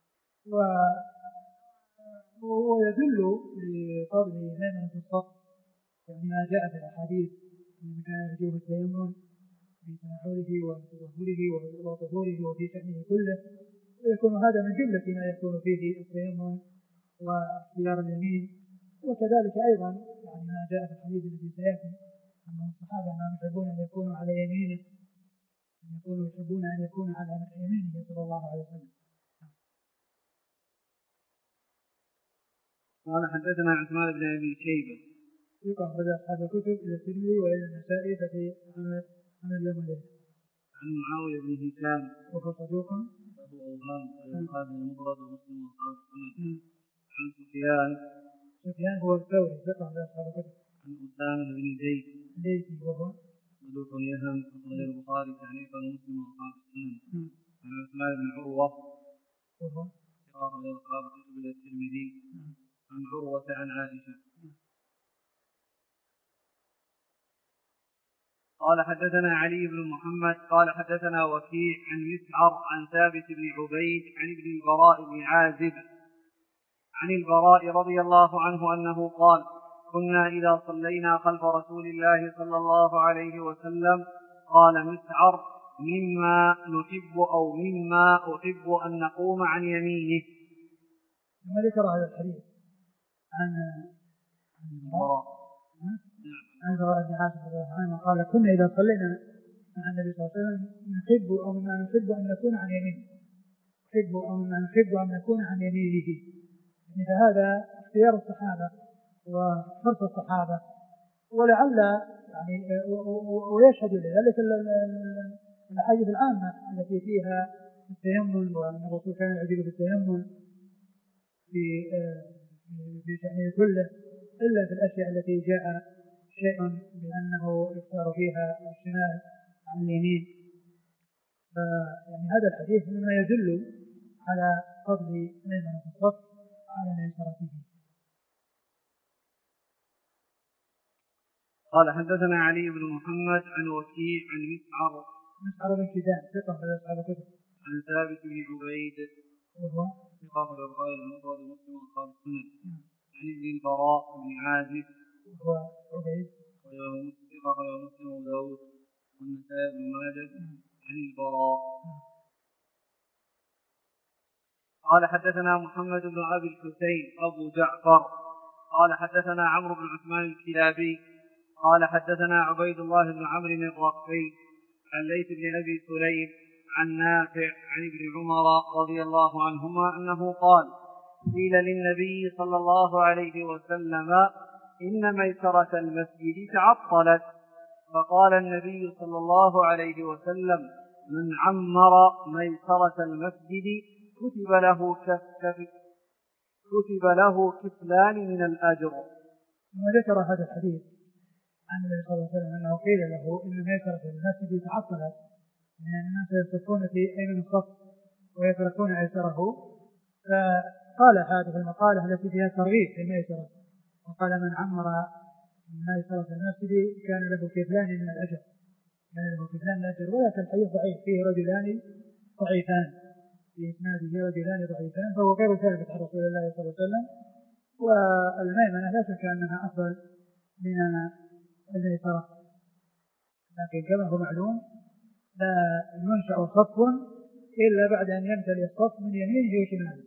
Speaker 2: ويدل لفضل ميمنة الصف يعني ما جاء في الأحاديث من كان يرجوه التيمم في تناوله وطهوره وفي شأنه كله، ويكون هذا من جملة ما يكون فيه التيمم واختيار اليمين. وكذلك أيضا يعني ما جاء في الحديث الذي سيأتي أن الصحابة ما يحبون أن يكونوا على يمينه، يحبون أن يكونوا على يمينه صلى الله عليه وسلم.
Speaker 3: قال حدثنا عثمان بن أبي شيبة
Speaker 2: يقع بدأ أصحاب الكتب إلى الترمذي وإلى النسائي ففي عمل يوم الليل.
Speaker 3: عن معاوية بن هشام
Speaker 2: وهو صدوق
Speaker 3: أبو أوهام ويقال المفرد ومسلم وأصحاب السنن. عن سفيان
Speaker 2: هو الثوري يقع بدأ أصحاب الكتب.
Speaker 3: عن أسامة بن زيد
Speaker 2: الليثي وهو
Speaker 3: صدوق يهم أخرج البخاري تعليقا ومسلم وأصحاب السنن. عن عثمان بن عروة
Speaker 2: وهو
Speaker 3: أخرج أصحاب الكتب إلى الترمذي. عن عروة عن عائشة قال حدثنا علي بن محمد قال حدثنا وكيع عن مسعر عن ثابت بن عبيد عن ابن البراء بن عازب عن البراء رضي الله عنه أنه قال: كنا إذا صلينا خلف رسول الله صلى الله عليه وسلم قال مسعر: مما نحب أو مما أحب أن نقوم عن يمينه.
Speaker 2: ثم ذكر هذا الحديث عن البراء بن عازب رضي الله عنه قال: كنا إذا صلينا مع النبي صلى الله عليه وسلم نحب أو مما نحب أن نكون عن يمينه، أن نكون عن يمينه. فهذا اختيار الصحابة وحرص الصحابة، ولعل يعني ويشهد لذلك الأحاديث العامة التي فيها التيمم، وأن الرسول كان يعجب بالتيمم في شأنه كله، إلا في الأشياء التي جاء شيء بأنه يختار فيها الشمال عن اليمين. يعني هذا الحديث مما يدل على فضل ميمنة الصف على ميسرته.
Speaker 3: قال حدثنا علي بن محمد عن وكيع عن
Speaker 2: مسعر بن كدام ثقة من أصحاب الكتب.
Speaker 3: عن ثابت بن عبيد
Speaker 2: وهو
Speaker 3: ثقة من البخاري المفرد ومسلم وأصحاب السنن. عن ابن البراء بن عازب
Speaker 2: وهو عبيد
Speaker 3: ثقة من مسلم وداود والنسائي بن ماجه عن البراء. قال حدثنا محمد بن أبي الحسين أبو جعفر قال حدثنا عمرو بن عثمان الكلابي قال حدثنا عبيد الله بن عمرو الرقي عن ليث بن أبي سليم عن نافع عن ابن عمر رضي الله عنهما أنه قال قيل للنبي صلى الله عليه وسلم إن ميسرة المسجد تعطلت فقال النبي صلى الله عليه وسلم من عمر ميسرة المسجد كتب له كفلان من الأجر.
Speaker 2: ثم ذكر هذا الحديث عن النبي صلى الله عليه وسلم أنه قيل له إن ميسرة المسجد تعطلت لأن الناس يصفون في أيمن الصف ويتركون أيسره، فقال هذه المقالة التي فيها ترغيب في الميسرة وقال من عمر ميسرة المسجد كان له كفلان من الأجر ولكن الحديث ضعيف فيه رجلان ضعيفان في إسناده رجلان ضعيفان فهو غير ثابت عن رسول الله صلى الله عليه وسلم. والميمنة لا شك أنها أفضل من الميسرة، لكن كما هو معلوم لا ينشأ صف إلا بعد أن يمتلئ الصف من يمينه وشماله.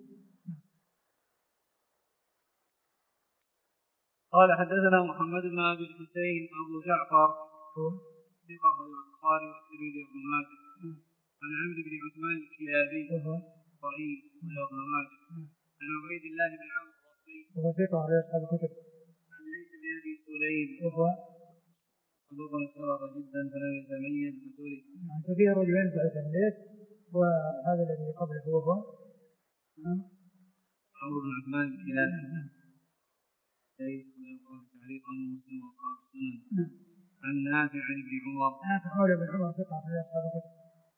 Speaker 3: قال حدثنا محمد بن أبي الحسين أبو جعفر ثقة من البخاري والترمذي وابن ماجه عن عمرو بن عثمان الكلابي ضعيف وابن ماجه عن عبيد الله بن عمرو الرقي
Speaker 2: وهو ثقة على أصحاب الكتب
Speaker 3: عن ليث بن أبي سليم صدوق اشترط جدا فلم يتميز بطوله.
Speaker 2: ففيه رجلين ضعيفين ليث وهذا الذي قبله هو
Speaker 3: عمرو بن عثمان الكلابي تعليقا مسلم وأصحاب السنن عن نافع عن ابن عمر
Speaker 2: مولى بن عمر ثقة على أصحاب الكتب.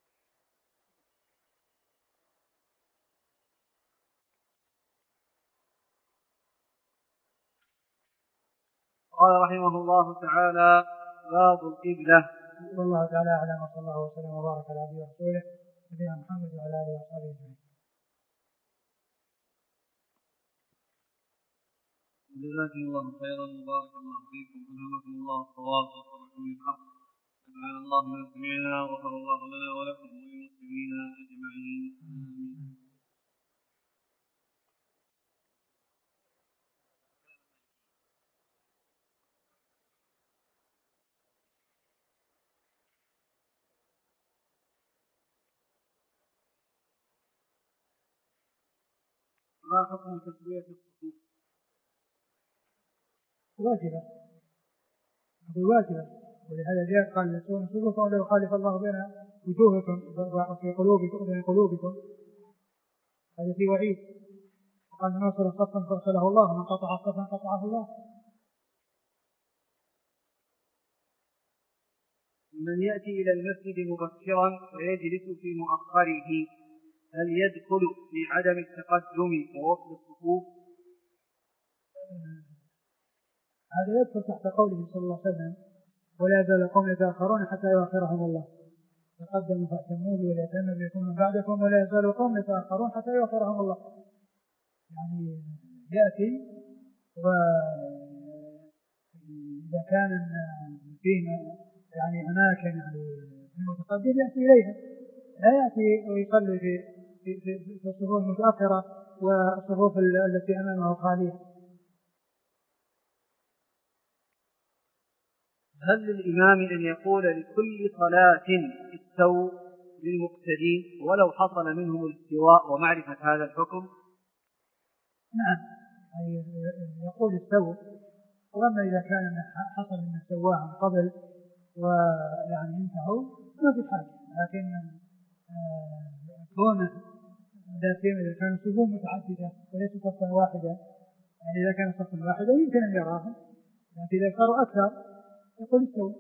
Speaker 3: قال رحمه الله تعالى باب القبلة.
Speaker 2: والله تعالى أعلم وصلى الله وسلم وبارك على عبده ورسوله نبينا محمد وعلى آله وصحبه أجمعين.
Speaker 3: جزاكم الله خيرا وبارك الله فيكم ألهمكم الله الصواب ووفقكم للحق سبحان الله ما سمعنا وغفر الله لنا ولكم وللمسلمين أجمعين آمين. ما حكم تسوية الصفوف؟
Speaker 2: واجبة ولهذا جاء قال يسوون صفوفكم ولا يخالف الله بين وجوهكم وفي قلوبكم هذا في وعيد. وقال من وصل صفا فارسله الله ومن قطع صفا قطعه الله.
Speaker 3: من يأتي إلى المسجد مبكرا ويجلس في مؤخره هل يدخل في عدم التقدم ووصل الصفوف؟
Speaker 2: هذا يدخل تحت قوله صلى الله عليه وسلم ولا يزال القوم يتأخرون حتى يؤخرهم الله تقدموا فاهتموا بي وليتم بكم من بعدكم ولا يزال القوم يتأخرون حتى يؤخرهم الله. يعني يأتي وإذا كان فيه يعني أماكن يعني المتقدم يأتي إليها لا يأتي ويصلي في الصفوف المتأخرة والصفوف التي أمامه خالية.
Speaker 3: هل للإمام أن يقول لكل صلاة استووا للمقتدين ولو حصل منهم الاستواء ومعرفة هذا الحكم؟
Speaker 2: نعم يقول استووا، وأما إذا كان حصل من استواهم قبل ويعني انتهوا ما في حاجة، لكن كونه إذا كانوا صفوف متعددة وليس صفا واحدة يعني إذا كان صفا واحدة يمكن أن يراهم، لكن إذا صاروا أكثر يقول استووا.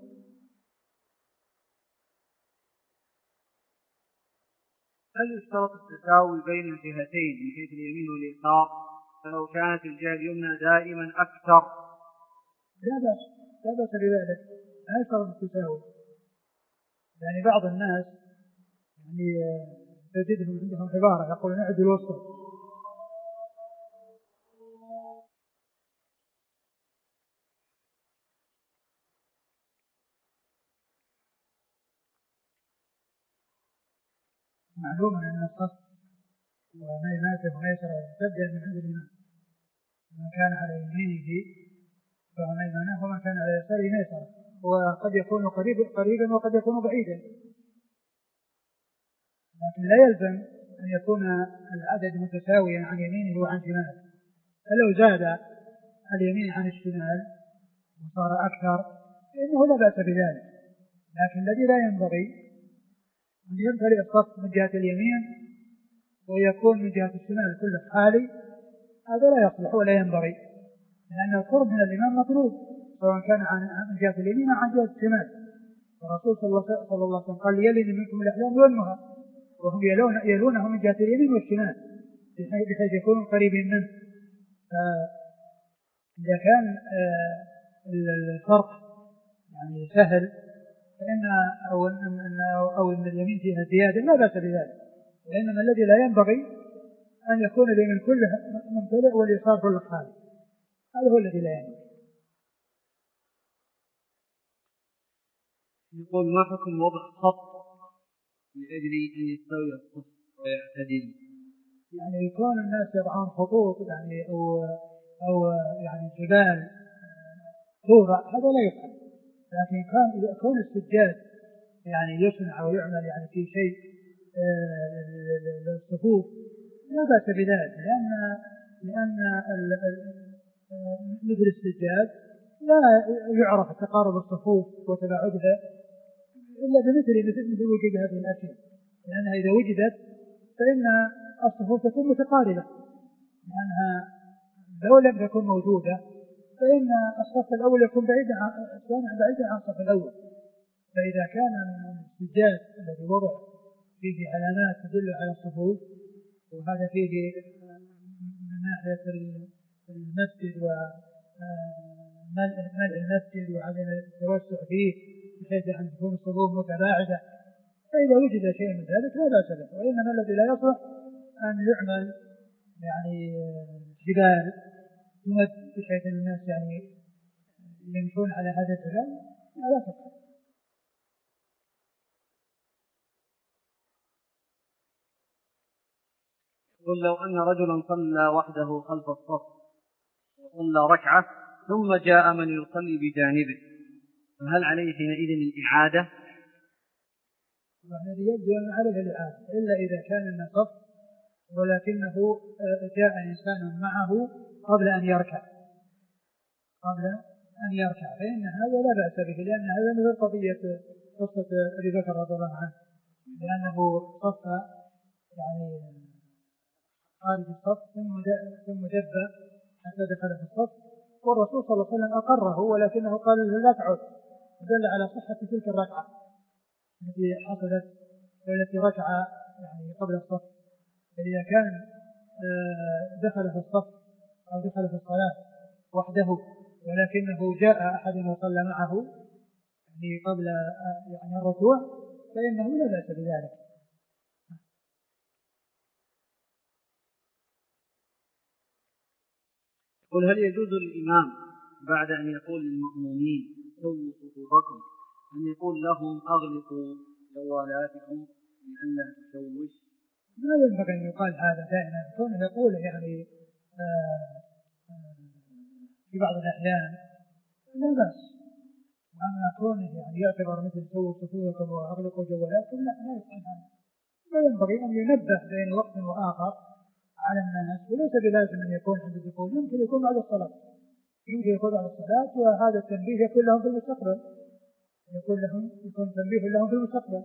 Speaker 3: هل يشترط التساوي بين الجهتين من حيث اليمين واليسار فلو كانت الجهة اليمنى دائما أكثر؟
Speaker 2: لا بأس لا بأس بذلك، لا يشترط التساوي. يعني بعض الناس يعني تجدهم عندهم عبارة يقولون اعدل الوسط، معلوم أن الصف وميماته وميسره تبدأ من عند الإمام، من كان على يمينه فهو ميمنه ومن كان على يساره ميسره، وقد يكون قريبا وقد يكون بعيدا، لكن لا يلزم أن يكون العدد متساويا عن يمينه وعن شماله. فلو زاد اليمين عن الشمال وصار أكثر فإنه لا بأس بذلك، لكن الذي لا ينبغي أن يمتلئ الصف من جهة اليمين ويكون من جهة الشمال كله خالي، هذا لا يصلح ولا ينبغي، لأن القرب من الإمام مطلوب سواء كان من جهة اليمين أو عن جهة الشمال. الرسول صلى الله عليه وسلم قال يلي منكم الأحلام والنهى، وهم يلونه من جهة اليمين والشمال بحيث يكونوا قريبين منه. إذا كان الفرق يعني سهل فإن أو أن اليمين فيها زيادة لا بأس بذلك، وإنما الذي لا ينبغي أن يكون اليمين كله ممتلئ واليسار كله خالي، هذا هو الذي لا ينبغي.
Speaker 3: يقول ما حكم وضع خط لأجل أن يستوي الصف ويعتدل؟
Speaker 2: يعني يكون الناس يضعون خطوط يعني أو يعني جبال توضع، هذا لا يفعل، لكن إذا كان السجاد يعني يصنع ويعمل يعني في شيء للصفوف لا بأس بذلك، لأن مثل السجاد لا يعرف تقارب الصفوف وتباعدها إلا بمثل وجود هذه الأشياء، لأنها إذا وجدت فإن الصفوف تكون متقاربة، لأنها لو لم تكن موجودة فإن الصف الأول يكون بعيدا عن الصف الأول. فإذا كان السجاد الذي وضع فيه علامات تدل على الصفوف، وهذا فيه من ناحية المسجد وملء المسجد وعدم التوسع فيه بحيث أن تكون الصفوف متباعدة، فإذا وجد شيء من ذلك لا بأس به، وإنما الذي لا يصلح أن يعمل يعني جبال تمد بحيث أن الناس يعني يمشون على هذا الجبال لا تفعل.
Speaker 3: قل لو أن رجلا صلى وحده خلف الصف وصلى ركعة ثم جاء من يصلي بجانبه فهل عليه حينئذ الإعادة؟
Speaker 2: الذي يبدو أن عليه الإعادة إلا إذا كان النصف ولكنه جاء إنسان معه قبل أن يركع فإن هذا لا بأس به، لأن هذا من قضية قصة أبي بكر رضي الله عنه، لأنه صف يعني خارج الصف ثم دب حتى دخل في الصف، والرسول صلى الله عليه وسلم أقره ولكنه قال لا تعد، دل على صحة تلك الركعة التي حصلت والتي ركع يعني قبل الصف. فإذا كان دخل في الصف أو دخل في الصلاة وحده ولكنه جاء أحد وصلى معه يعني قبل يعني الركوع فإنه لا بأس بذلك.
Speaker 3: قل هل يجوز للإمام بعد أن يقول للمأمومين سووا صفوفكم أن يقول لهم أغلقوا جوالاتكم لئلا تشوش؟
Speaker 2: لا ينبغي أن يقال هذا دائما، كونه يقول يعني في بعض الأحيان لا بأس، وأما كونه يعني يعتبر مثل سووا صفوفكم وأغلقوا جوالاتكم لا يفعل هذا. لا ينبغي أن ينبه بين وقت وآخر على الناس، وليس بلازم أن يكون عند الدخول، يمكن يكون بعد الصلاة، وهذا التنبيه يكون لهم في المستقبل، يكون تنبيه لهم في المستقبل.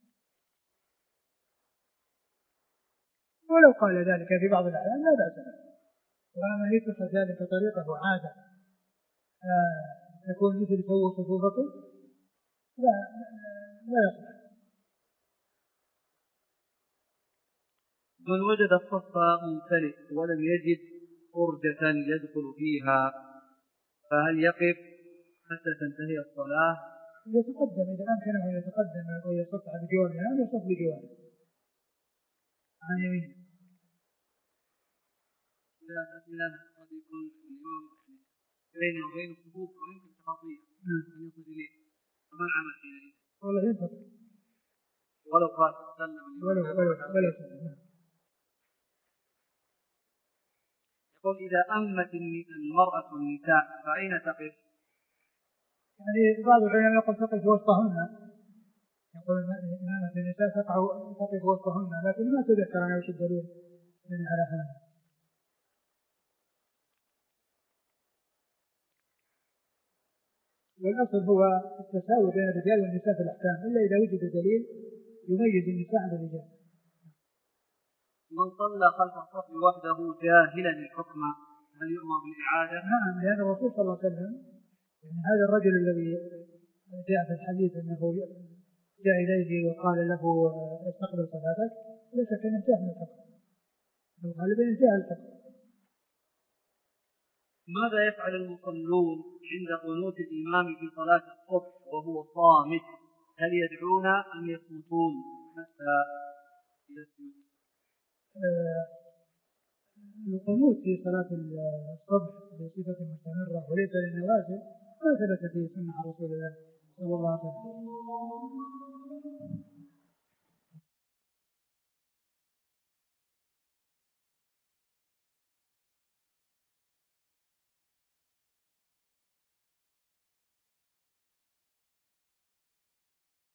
Speaker 2: ولو قال ذلك في بعض الأحيان لا بأس به، وأما يتخذ ذلك طريقة وعادة يكون مثل سووا صفوفكم لا يصلح.
Speaker 3: من وجد الصف ممتلئ ولم يجد فرجة يدخل فيها فهل يقف حتى تنتهي الصلاة.
Speaker 2: يتقدم إذا أمكنه أن يتقدم ويصف بجوار الإمام يصف بجواره عن يمينه.
Speaker 1: لا أسئلة قد يكون الإمام بينه وبين الصفوف ويمكن تخطيه أن يصل إليه، فما العمل حينئذ؟
Speaker 2: والله ينتظر
Speaker 1: ولو قال تسلم
Speaker 2: ولو
Speaker 1: يقول إذا أمت المرأة النساء فأين تقف؟
Speaker 2: يعني بعض العلماء يقول تقف وسطهن، يقول إمامة النساء تقف وسطهن، لكن ما تذكر أنا وش الدليل من على هذا. والأصل هو التساوي بين الرجال والنساء في الأحكام، إلا إذا وجد دليل يميز النساء عن الرجال.
Speaker 1: من صلى خلف الصف وحده جاهلا الحكم هل يؤمر بالإعادة؟
Speaker 2: نعم، لأن الرسول صلى الله عليه وسلم يعني هذا الرجل الذي جاء في الحديث أنه جاء إليه وقال له استقبل صلاتك، لا شك أنه جاهل الحكم، الغالب أنه جاهل الحكم.
Speaker 1: ماذا يفعل المصلون عند قنوت الإمام في صلاة الصبح وهو صامت؟ هل يدعون أم يصمتون حتى يسجد؟
Speaker 2: القنوت في صلاة الصبح بصفة مستمرة وليس للنوازل ما ثبت فيه سنة رسول الله صلى الله عليه وسلم.